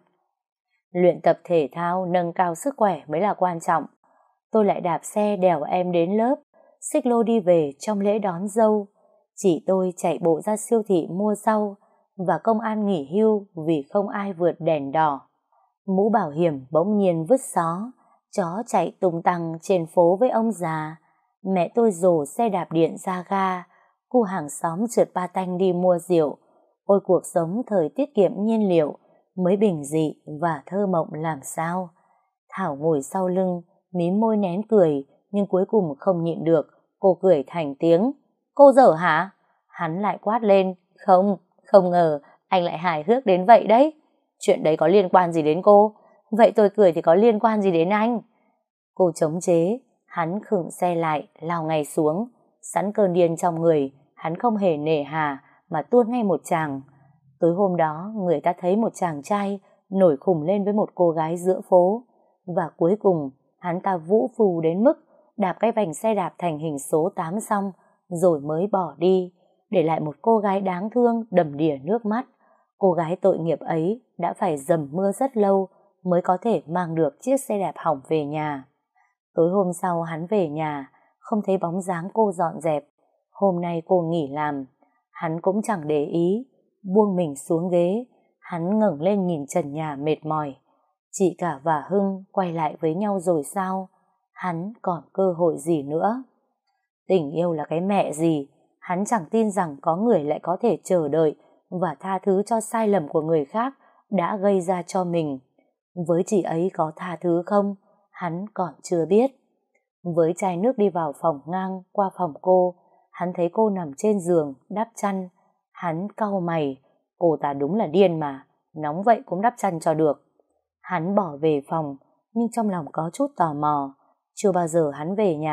Luyện tập thể thao, nâng cao sức khỏe mới là quan trọng. Tôi lại đạp xe đèo em đến lớp, xích lô đi về trong lễ đón dâu. Chị tôi chạy bộ ra siêu thị mua rau, và công an nghỉ hưu vì không ai vượt đèn đỏ. Mũ bảo hiểm bỗng nhiên vứt xó, chó chạy tung tăng trên phố với ông già. Mẹ tôi dồ xe đạp điện ra ga, khu hàng xóm trượt ba tanh đi mua rượu. Ôi cuộc sống thời tiết kiệm nhiên liệu mới bình dị và thơ mộng làm sao. Thảo ngồi sau lưng, mím môi nén cười, nhưng cuối cùng không nhịn được, cô cười thành tiếng. Cô dở hả? Hắn lại quát lên. Không ngờ anh lại hài hước đến vậy đấy. Chuyện đấy có liên quan gì đến cô? Vậy tôi cười thì có liên quan gì đến anh? Cô chống chế, hắn khựng xe lại, lao ngay xuống. Sẵn cơn điên trong người, hắn không hề nể hà mà tuôn ngay một tràng. Tối hôm đó, người ta thấy một chàng trai nổi khùng lên với một cô gái giữa phố. Và cuối cùng, hắn ta vũ phù đến mức đạp cái vành xe đạp thành hình số 8 xong, rồi mới bỏ đi, để lại một cô gái đáng thương đầm đìa nước mắt. Cô gái tội nghiệp ấy đã phải dầm mưa rất lâu mới có thể mang được chiếc xe đạp hỏng về nhà. Tối hôm sau hắn về nhà, không thấy bóng dáng cô dọn dẹp. Hôm nay cô nghỉ làm, hắn cũng chẳng để ý, buông mình xuống ghế, hắn ngẩng lên nhìn trần nhà mệt mỏi. Chị cả và Hưng quay lại với nhau rồi sao? Hắn còn cơ hội gì nữa? Tình yêu là cái mẹ gì? Hắn chẳng tin rằng có người lại có thể chờ đợi và tha thứ cho sai lầm của người khác đã gây ra cho mình. Với chị ấy có tha thứ không? Hắn còn chưa biết. Với chai nước đi vào phòng ngang qua phòng cô, hắn thấy cô nằm trên giường đắp chăn. Hắn cau mày, cô ta đúng là điên mà, nóng vậy cũng đắp chăn cho được. Hắn bỏ về phòng, nhưng trong lòng có chút tò mò. Chưa bao giờ hắn về nhà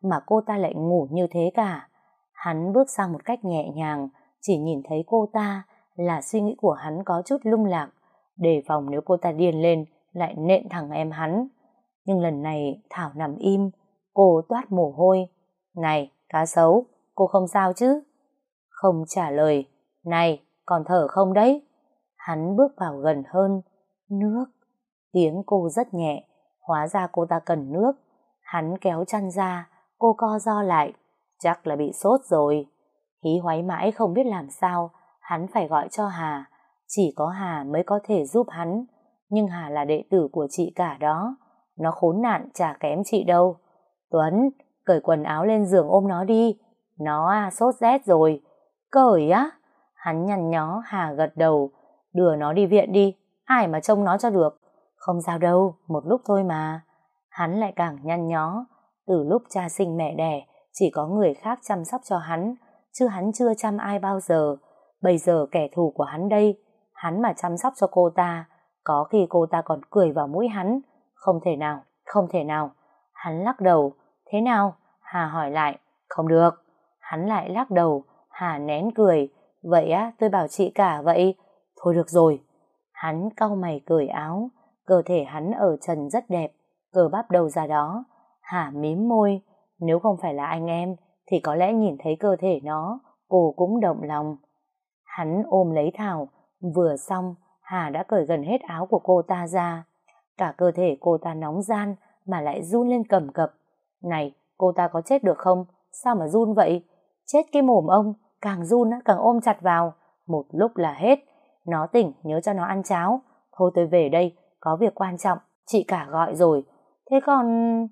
mà cô ta lại ngủ như thế cả. Hắn bước sang một cách nhẹ nhàng, chỉ nhìn thấy cô ta là suy nghĩ của hắn có chút lung lạc, đề phòng nếu cô ta điên lên lại nện thẳng em hắn. Nhưng lần này Thảo nằm im, cô toát mồ hôi. Này, cá sấu, cô không sao chứ? Không trả lời. Này, còn thở không đấy? Hắn bước vào gần hơn. Nước. Tiếng cô rất nhẹ, hóa ra cô ta cần nước. Hắn kéo chăn ra, cô co ro lại. Chắc là bị sốt rồi. Hí hoáy mãi không biết làm sao, hắn phải gọi cho Hà. Chỉ có Hà mới có thể giúp hắn. Nhưng Hà là đệ tử của chị cả đó. Nó khốn nạn chả kém chị đâu. Tuấn, cởi quần áo lên giường ôm nó đi. Nó sốt rét rồi. Cởi á? Hắn nhăn nhó. Hà gật đầu. Đưa nó đi viện đi, ai mà trông nó cho được. Không sao đâu, một lúc thôi mà. Hắn lại càng nhăn nhó. Từ lúc cha sinh mẹ đẻ, chỉ có người khác chăm sóc cho hắn, chứ hắn chưa chăm ai bao giờ. Bây giờ kẻ thù của hắn đây, hắn mà chăm sóc cho cô ta, có khi cô ta còn cười vào mũi hắn. Không thể nào, không thể nào. Hắn lắc đầu. Thế nào? Hà hỏi lại. Không được. Hắn lại lắc đầu. Hà nén cười. Vậy tôi bảo chị cả vậy. Thôi được rồi. Hắn cau mày cởi áo. Cơ thể hắn ở trần rất đẹp, cơ bắp đâu ra đó. Hà mím môi. Nếu không phải là anh em thì có lẽ nhìn thấy cơ thể nó, cô cũng động lòng. Hắn ôm lấy Thảo. Vừa xong, Hà đã cởi gần hết áo của cô ta ra. Cả cơ thể cô ta nóng ran mà lại run lên cầm cập. Này, cô ta có chết được không? Sao mà run vậy? Chết cái mồm ông, càng run càng ôm chặt vào. Một lúc là hết. Nó tỉnh, nhớ cho nó ăn cháo. Thôi tôi về đây, có việc quan trọng, chị cả gọi rồi. Thế còn...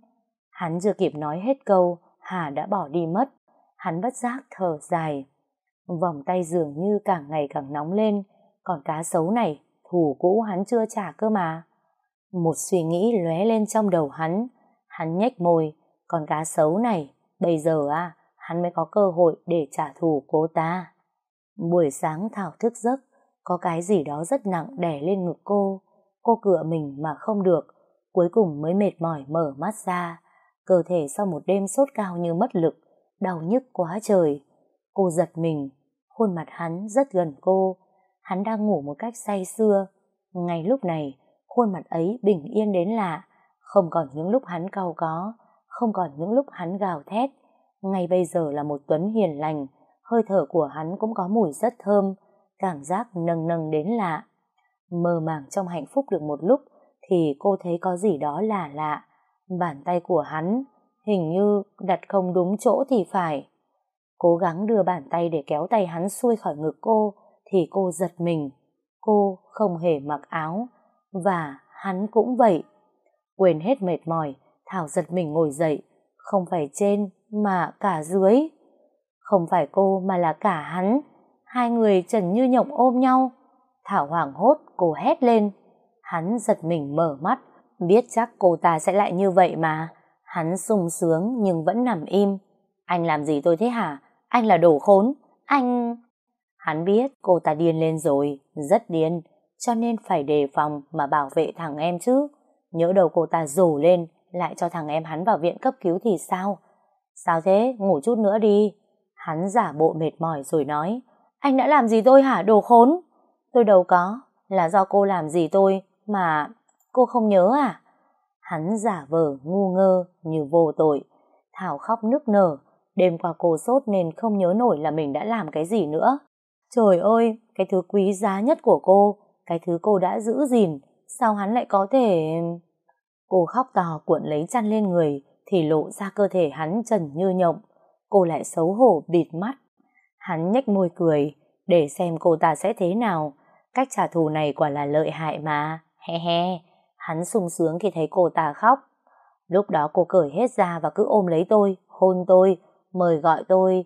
Hắn chưa kịp nói hết câu, Hà đã bỏ đi mất. Hắn bất giác thở dài. Vòng tay dường như càng ngày càng nóng lên. Còn cá sấu này, thù cũ hắn chưa trả cơ mà. Một suy nghĩ lóe lên trong đầu hắn. Hắn nhếch môi. Còn cá sấu này, bây giờ hắn mới có cơ hội để trả thù cô ta. Buổi sáng Thảo thức giấc, có cái gì đó rất nặng đè lên ngực cô. Cô cựa mình mà không được, cuối cùng mới mệt mỏi mở mắt ra. Cơ thể sau một đêm sốt cao như mất lực, đau nhức quá trời. Cô giật mình, khuôn mặt hắn rất gần cô. Hắn đang ngủ một cách say sưa. Ngay lúc này, khuôn mặt ấy bình yên đến lạ. Không còn những lúc hắn cau có, không còn những lúc hắn gào thét. Ngay bây giờ là một Tuấn hiền lành. Hơi thở của hắn cũng có mùi rất thơm, cảm giác nâng nâng đến lạ. Mơ màng trong hạnh phúc được một lúc thì cô thấy có gì đó lạ lạ. Bàn tay của hắn hình như đặt không đúng chỗ thì phải. Cố gắng đưa bàn tay để kéo tay hắn xuôi khỏi ngực cô thì cô giật mình. Cô không hề mặc áo, và hắn cũng vậy. Quên hết mệt mỏi, Thảo giật mình ngồi dậy. Không phải trên mà cả dưới. Không phải cô mà là cả hắn. Hai người trần như nhộng ôm nhau. Thảo hoảng hốt, cô hét lên. Hắn giật mình mở mắt, biết chắc cô ta sẽ lại như vậy mà. Hắn sung sướng nhưng vẫn nằm im. Anh làm gì tôi thế hả? Anh là đồ khốn. Anh... Hắn biết cô ta điên lên rồi, rất điên, cho nên phải đề phòng mà bảo vệ thằng em chứ. Nhỡ đầu cô ta rồ lên, lại cho thằng em hắn vào viện cấp cứu thì sao? Sao thế? Ngủ chút nữa đi. Hắn giả bộ mệt mỏi rồi nói. Anh đã làm gì tôi hả, đồ khốn? Tôi đâu có, là do cô làm gì tôi mà cô không nhớ à? Hắn giả vờ ngu ngơ như vô tội. Thảo khóc nức nở. Đêm qua cô sốt nên không nhớ nổi là mình đã làm cái gì nữa. Trời ơi, cái thứ quý giá nhất của cô, cái thứ cô đã giữ gìn, sao hắn lại có thể... Cô khóc to cuộn lấy chăn lên người thì lộ ra cơ thể hắn trần như nhộng. Cô lại xấu hổ bịt mắt. Hắn nhếch môi cười để xem cô ta sẽ thế nào. Cách trả thù này quả là lợi hại mà. He he. Hắn sung sướng khi thấy cô ta khóc. Lúc đó cô cởi hết ra và cứ ôm lấy tôi, hôn tôi, mời gọi tôi,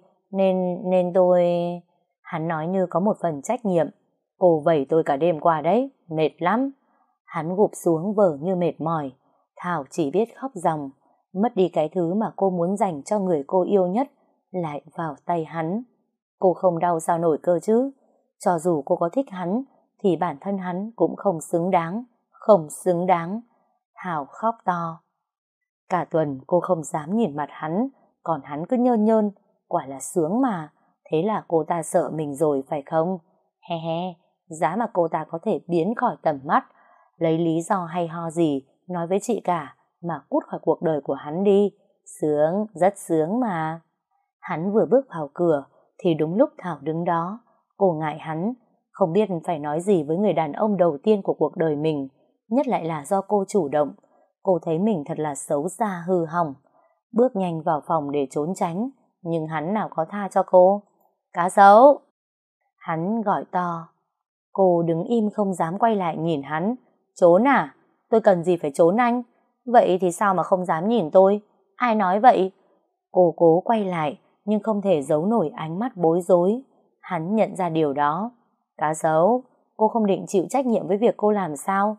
nên tôi... Hắn nói như có một phần trách nhiệm. Cô vẩy tôi cả đêm qua đấy, mệt lắm. Hắn gục xuống vờ như mệt mỏi. Thảo chỉ biết khóc ròng. Mất đi cái thứ mà cô muốn dành cho người cô yêu nhất lại vào tay hắn. Cô không đau sao nổi cơ chứ. Cho dù cô có thích hắn thì bản thân hắn cũng không xứng đáng. Không xứng đáng. Thảo khóc to. Cả tuần cô không dám nhìn mặt hắn. còn hắn cứ nhơn nhơn, quả là sướng mà. Thế là cô ta sợ mình rồi phải không? He he, giá mà cô ta có thể biến khỏi tầm mắt, lấy lý do hay ho gì nói với chị cả mà cút khỏi cuộc đời của hắn đi. Sướng, rất sướng mà. Hắn vừa bước vào cửa thì đúng lúc Thảo đứng đó. Cô ngại hắn, không biết phải nói gì với người đàn ông đầu tiên của cuộc đời mình, nhất lại là do cô chủ động. Cô thấy mình thật là xấu xa hư hỏng, bước nhanh vào phòng để trốn tránh, nhưng hắn nào có tha cho cô. Cá sấu! Hắn gọi to. Cô đứng im không dám quay lại nhìn hắn. Trốn à? Tôi cần gì phải trốn anh? Vậy thì sao mà không dám nhìn tôi? Ai nói vậy? Cô cố quay lại, nhưng không thể giấu nổi ánh mắt bối rối. Hắn nhận ra điều đó. Cá sấu, cô không định chịu trách nhiệm với việc cô làm sao?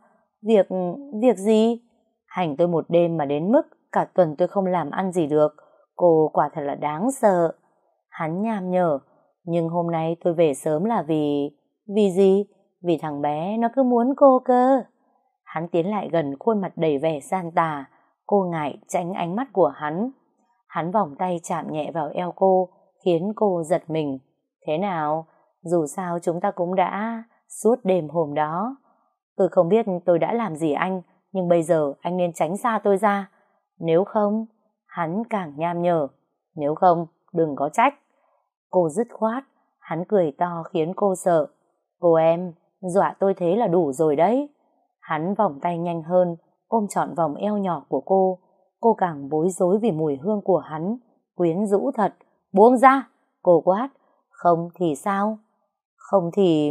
Việc gì? Hành tôi một đêm mà đến mức cả tuần tôi không làm ăn gì được. Cô quả thật là đáng sợ. Hắn nham nhở. Nhưng hôm nay tôi về sớm là vì... Vì gì? Vì thằng bé nó cứ muốn cô cơ. Hắn tiến lại gần, khuôn mặt đầy vẻ gian tà. Cô ngại tránh ánh mắt của hắn. Hắn vòng tay chạm nhẹ vào eo cô, khiến cô giật mình. Thế nào? Dù sao chúng ta cũng đã suốt đêm hôm đó. Tôi không biết tôi đã làm gì anh, nhưng bây giờ anh nên tránh xa tôi ra. Nếu không, hắn càng nham nhở. Nếu không, đừng có trách. Cô dứt khoát, hắn cười to khiến cô sợ. Cô em, dọa tôi thế là đủ rồi đấy. Hắn vòng tay nhanh hơn, ôm trọn vòng eo nhỏ của cô. Cô càng bối rối vì mùi hương của hắn, quyến rũ thật. Buông ra! Cô quát. Không thì sao? Không thì...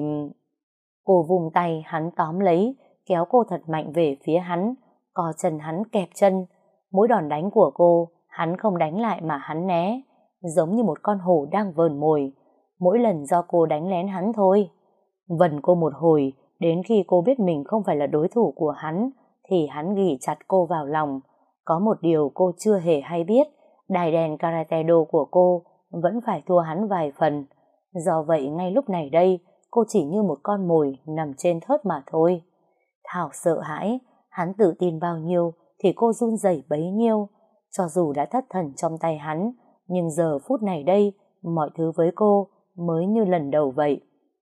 Cô vùng tay, hắn tóm lấy, kéo cô thật mạnh về phía hắn, co chân hắn kẹp chân. Mỗi đòn đánh của cô, hắn không đánh lại mà hắn né, giống như một con hổ đang vờn mồi. Mỗi lần do cô đánh lén hắn thôi. Vần cô một hồi, đến khi cô biết mình không phải là đối thủ của hắn, thì hắn ghì chặt cô vào lòng. Có một điều cô chưa hề hay biết, đài đèn karate do của cô vẫn phải thua hắn vài phần. Do vậy ngay lúc này đây, cô chỉ như một con mồi nằm trên thớt mà thôi. Thảo sợ hãi, hắn tự tin bao nhiêu thì cô run rẩy bấy nhiêu. Cho dù đã thất thần trong tay hắn, nhưng giờ phút này đây, mọi thứ với cô mới như lần đầu vậy.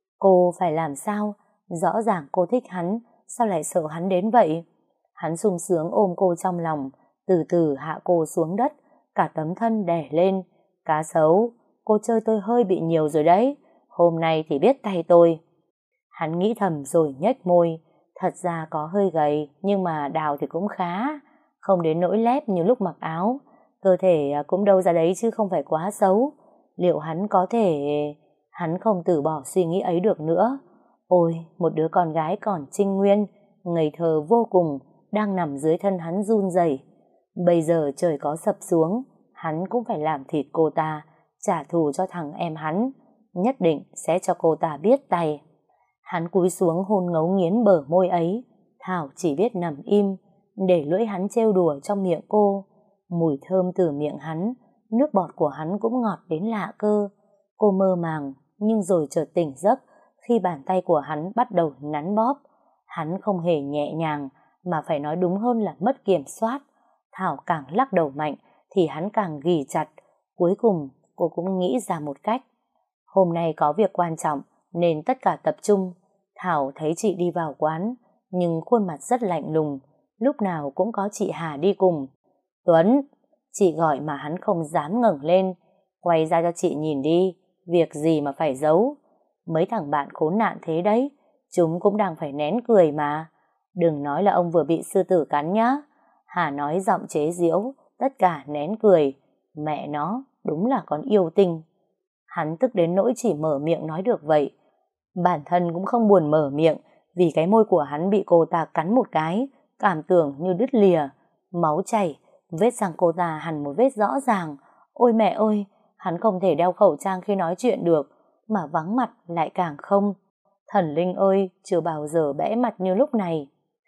Cô phải làm sao? Rõ ràng cô thích hắn, sao lại sợ hắn đến vậy? Hắn sung sướng ôm cô trong lòng, từ từ hạ cô xuống đất, cả tấm thân đè lên. Cá sấu, cô chơi tôi hơi bị nhiều rồi đấy, hôm nay thì biết tay tôi. Hắn nghĩ thầm rồi nhếch môi, thật ra có hơi gầy, nhưng mà đào thì cũng khá, không đến nỗi lép như lúc mặc áo. Cơ thể cũng đâu ra đấy chứ không phải quá xấu. Liệu hắn có thể... Hắn không từ bỏ suy nghĩ ấy được nữa. Ôi, một đứa con gái còn trinh nguyên, ngây thơ vô cùng, đang nằm dưới thân hắn run rẩy. Bây giờ trời có sập xuống, hắn cũng phải làm thịt cô ta, trả thù cho thằng em hắn. Nhất định sẽ cho cô ta biết tay. Hắn cúi xuống hôn ngấu nghiến bờ môi ấy. Thảo chỉ biết nằm im, để lưỡi hắn trêu đùa trong miệng cô. Mùi thơm từ miệng hắn, nước bọt của hắn cũng ngọt đến lạ cơ. Cô mơ màng, nhưng rồi chợt tỉnh giấc khi bàn tay của hắn bắt đầu nắn bóp. Hắn không hề nhẹ nhàng, mà phải nói đúng hơn là mất kiểm soát. Thảo càng lắc đầu mạnh, thì hắn càng ghì chặt. Cuối cùng, cô cũng nghĩ ra một cách. Hôm nay có việc quan trọng, nên tất cả tập trung. Thảo thấy chị đi vào quán, nhưng khuôn mặt rất lạnh lùng, lúc nào cũng có chị Hà đi cùng. Tuấn! Chị gọi mà hắn không dám ngẩng lên. Quay ra cho chị nhìn đi, việc gì mà phải giấu. Mấy thằng bạn khốn nạn thế đấy, chúng cũng đang phải nén cười mà. Đừng nói là ông vừa bị sư tử cắn nhá. Hà nói giọng chế giễu, tất cả nén cười. Mẹ nó, đúng là con yêu tinh. Hắn tức đến nỗi chỉ mở miệng nói được vậy. Bản thân cũng không buồn mở miệng, vì cái môi của hắn bị cô ta cắn một cái, cảm tưởng như đứt lìa. Máu chảy, vết răng cô ta hằn một vết rõ ràng. Ôi mẹ ơi, hắn không thể đeo khẩu trang khi nói chuyện được, mà vắng mặt lại càng không. Thần linh ơi, chưa bao giờ bẽ mặt như lúc này.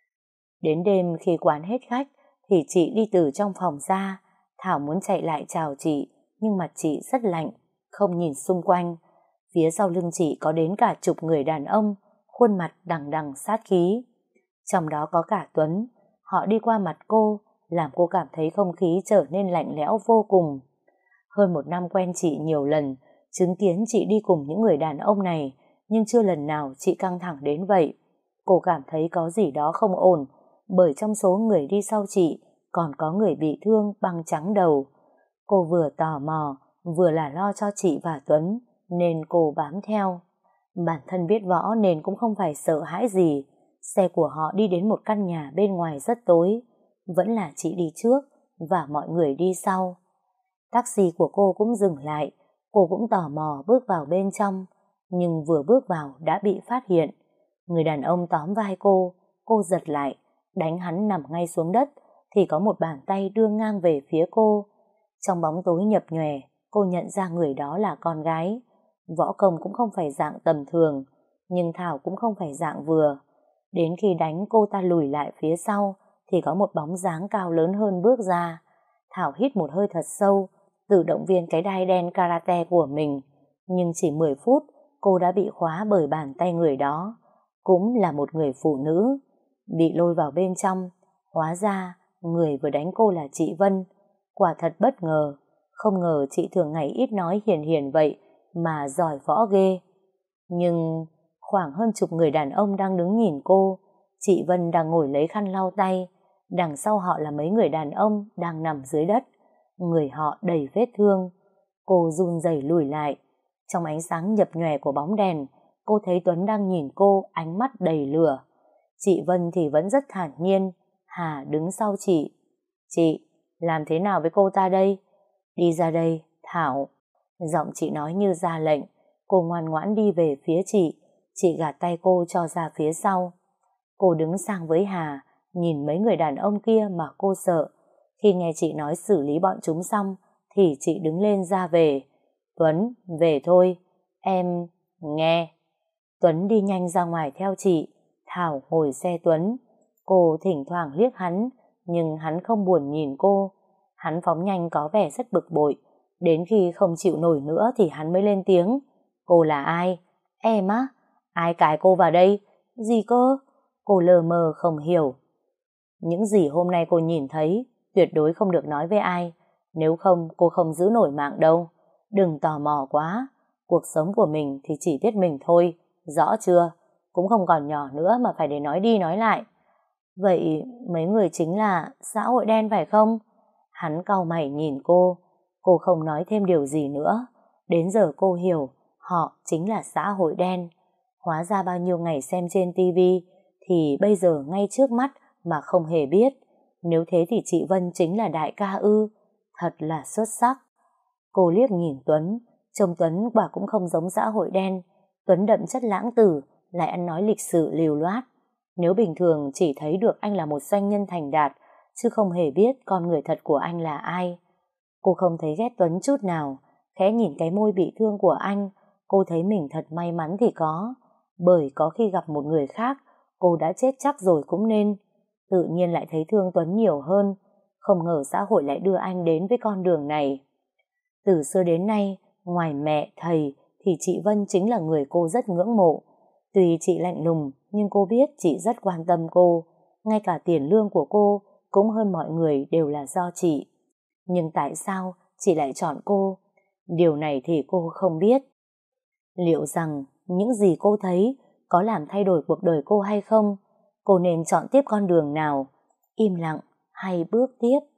Đến đêm khi quán hết khách, thì chị đi từ trong phòng ra. Thảo muốn chạy lại chào chị, nhưng mặt chị rất lạnh, không nhìn xung quanh. Phía sau lưng chị có đến cả chục người đàn ông, khuôn mặt đằng đằng sát khí. Trong đó có cả Tuấn. Họ đi qua mặt cô, làm cô cảm thấy không khí trở nên lạnh lẽo vô cùng. Hơn 1 năm quen chị nhiều lần, chứng kiến chị đi cùng những người đàn ông này, nhưng chưa lần nào chị căng thẳng đến vậy. Cô cảm thấy có gì đó không ổn, bởi trong số người đi sau chị còn có người bị thương băng trắng đầu. Cô vừa tò mò, vừa là lo cho chị và Tuấn, nên cô bám theo. Bản thân biết võ nên cũng không phải sợ hãi gì. Xe của họ đi đến một căn nhà bên ngoài rất tối. Vẫn là chị đi trước và mọi người đi sau. Taxi của cô cũng dừng lại. Cô cũng tò mò bước vào bên trong, nhưng vừa bước vào đã bị phát hiện. Người đàn ông tóm vai cô giật lại, đánh hắn nằm ngay xuống đất, thì có một bàn tay đưa ngang về phía cô. Trong bóng tối nhập nhòe, cô nhận ra người đó là con gái. Võ Công cũng không phải dạng tầm thường, nhưng Thảo cũng không phải dạng vừa. Đến khi đánh cô ta lùi lại phía sau, thì có một bóng dáng cao lớn hơn bước ra. Thảo hít một hơi thật sâu, tự động viên cái đai đen karate của mình. Nhưng chỉ 10 phút, cô đã bị khóa bởi bàn tay người đó. Cũng là một người phụ nữ. Bị lôi vào bên trong, hóa ra người vừa đánh cô là chị Vân. Quả thật bất ngờ, không ngờ chị thường ngày ít nói hiền hiền vậy mà giỏi võ ghê. Nhưng khoảng hơn chục người đàn ông đang đứng nhìn cô. Chị Vân đang ngồi lấy khăn lau tay, đằng sau họ là mấy người đàn ông đang nằm dưới đất, người họ đầy vết thương. Cô run rẩy lùi lại. Trong ánh sáng nhập nhòe của bóng đèn, cô thấy Tuấn đang nhìn cô, ánh mắt đầy lửa. Chị Vân thì vẫn rất thản nhiên. Hà đứng sau chị. Chị, làm thế nào với cô ta đây? Đi ra đây, Thảo. Giọng chị nói như ra lệnh. Cô ngoan ngoãn đi về phía chị. Chị gạt tay cô cho ra phía sau. Cô đứng sang với Hà, nhìn mấy người đàn ông kia mà cô sợ. Khi nghe chị nói xử lý bọn chúng xong, thì chị đứng lên ra về. Tuấn, về thôi. Em... nghe. Tuấn đi nhanh ra ngoài theo chị. Thảo ngồi xe Tuấn. Cô thỉnh thoảng liếc hắn, nhưng hắn không buồn nhìn cô. Hắn phóng nhanh có vẻ rất bực bội. Đến khi không chịu nổi nữa thì hắn mới lên tiếng. Cô là ai? Em á? Ai cài cô vào đây? Gì cơ? Cô lờ mờ không hiểu. Những gì hôm nay cô nhìn thấy tuyệt đối không được nói với ai. Nếu không cô không giữ nổi mạng đâu. Đừng tò mò quá. Cuộc sống của mình thì chỉ biết mình thôi. Rõ chưa? Cũng không còn nhỏ nữa mà phải để nói đi nói lại. Vậy mấy người chính là xã hội đen phải không? Hắn cau mày nhìn cô. Cô không nói thêm điều gì nữa. Đến giờ cô hiểu họ chính là xã hội đen. Hóa ra bao nhiêu ngày xem trên tivi thì bây giờ ngay trước mắt mà không hề biết. Nếu thế thì chị Vân chính là đại ca ư? Thật là xuất sắc. Cô liếc nhìn Tuấn. Trông Tuấn quả cũng không giống xã hội đen. Tuấn đậm chất lãng tử, lại ăn nói lịch sự liều loát. Nếu bình thường chỉ thấy được anh là một doanh nhân thành đạt, chứ không hề biết con người thật của anh là ai. Cô không thấy ghét Tuấn chút nào. Khẽ nhìn cái môi bị thương của anh, cô thấy mình thật may mắn thì có. Bởi có khi gặp một người khác, cô đã chết chắc rồi cũng nên. Tự nhiên lại thấy thương Tuấn nhiều hơn. Không ngờ xã hội lại đưa anh đến với con đường này. Từ xưa đến nay, ngoài mẹ, thầy, thì chị Vân chính là người cô rất ngưỡng mộ. Tuy chị lạnh lùng, nhưng cô biết chị rất quan tâm cô. Ngay cả tiền lương của cô cũng hơn mọi người đều là do chị. Nhưng tại sao chị lại chọn cô? Điều này thì cô không biết. Liệu rằng những gì cô thấy có làm thay đổi cuộc đời cô hay không? Cô nên chọn tiếp con đường nào? Im lặng hay bước tiếp?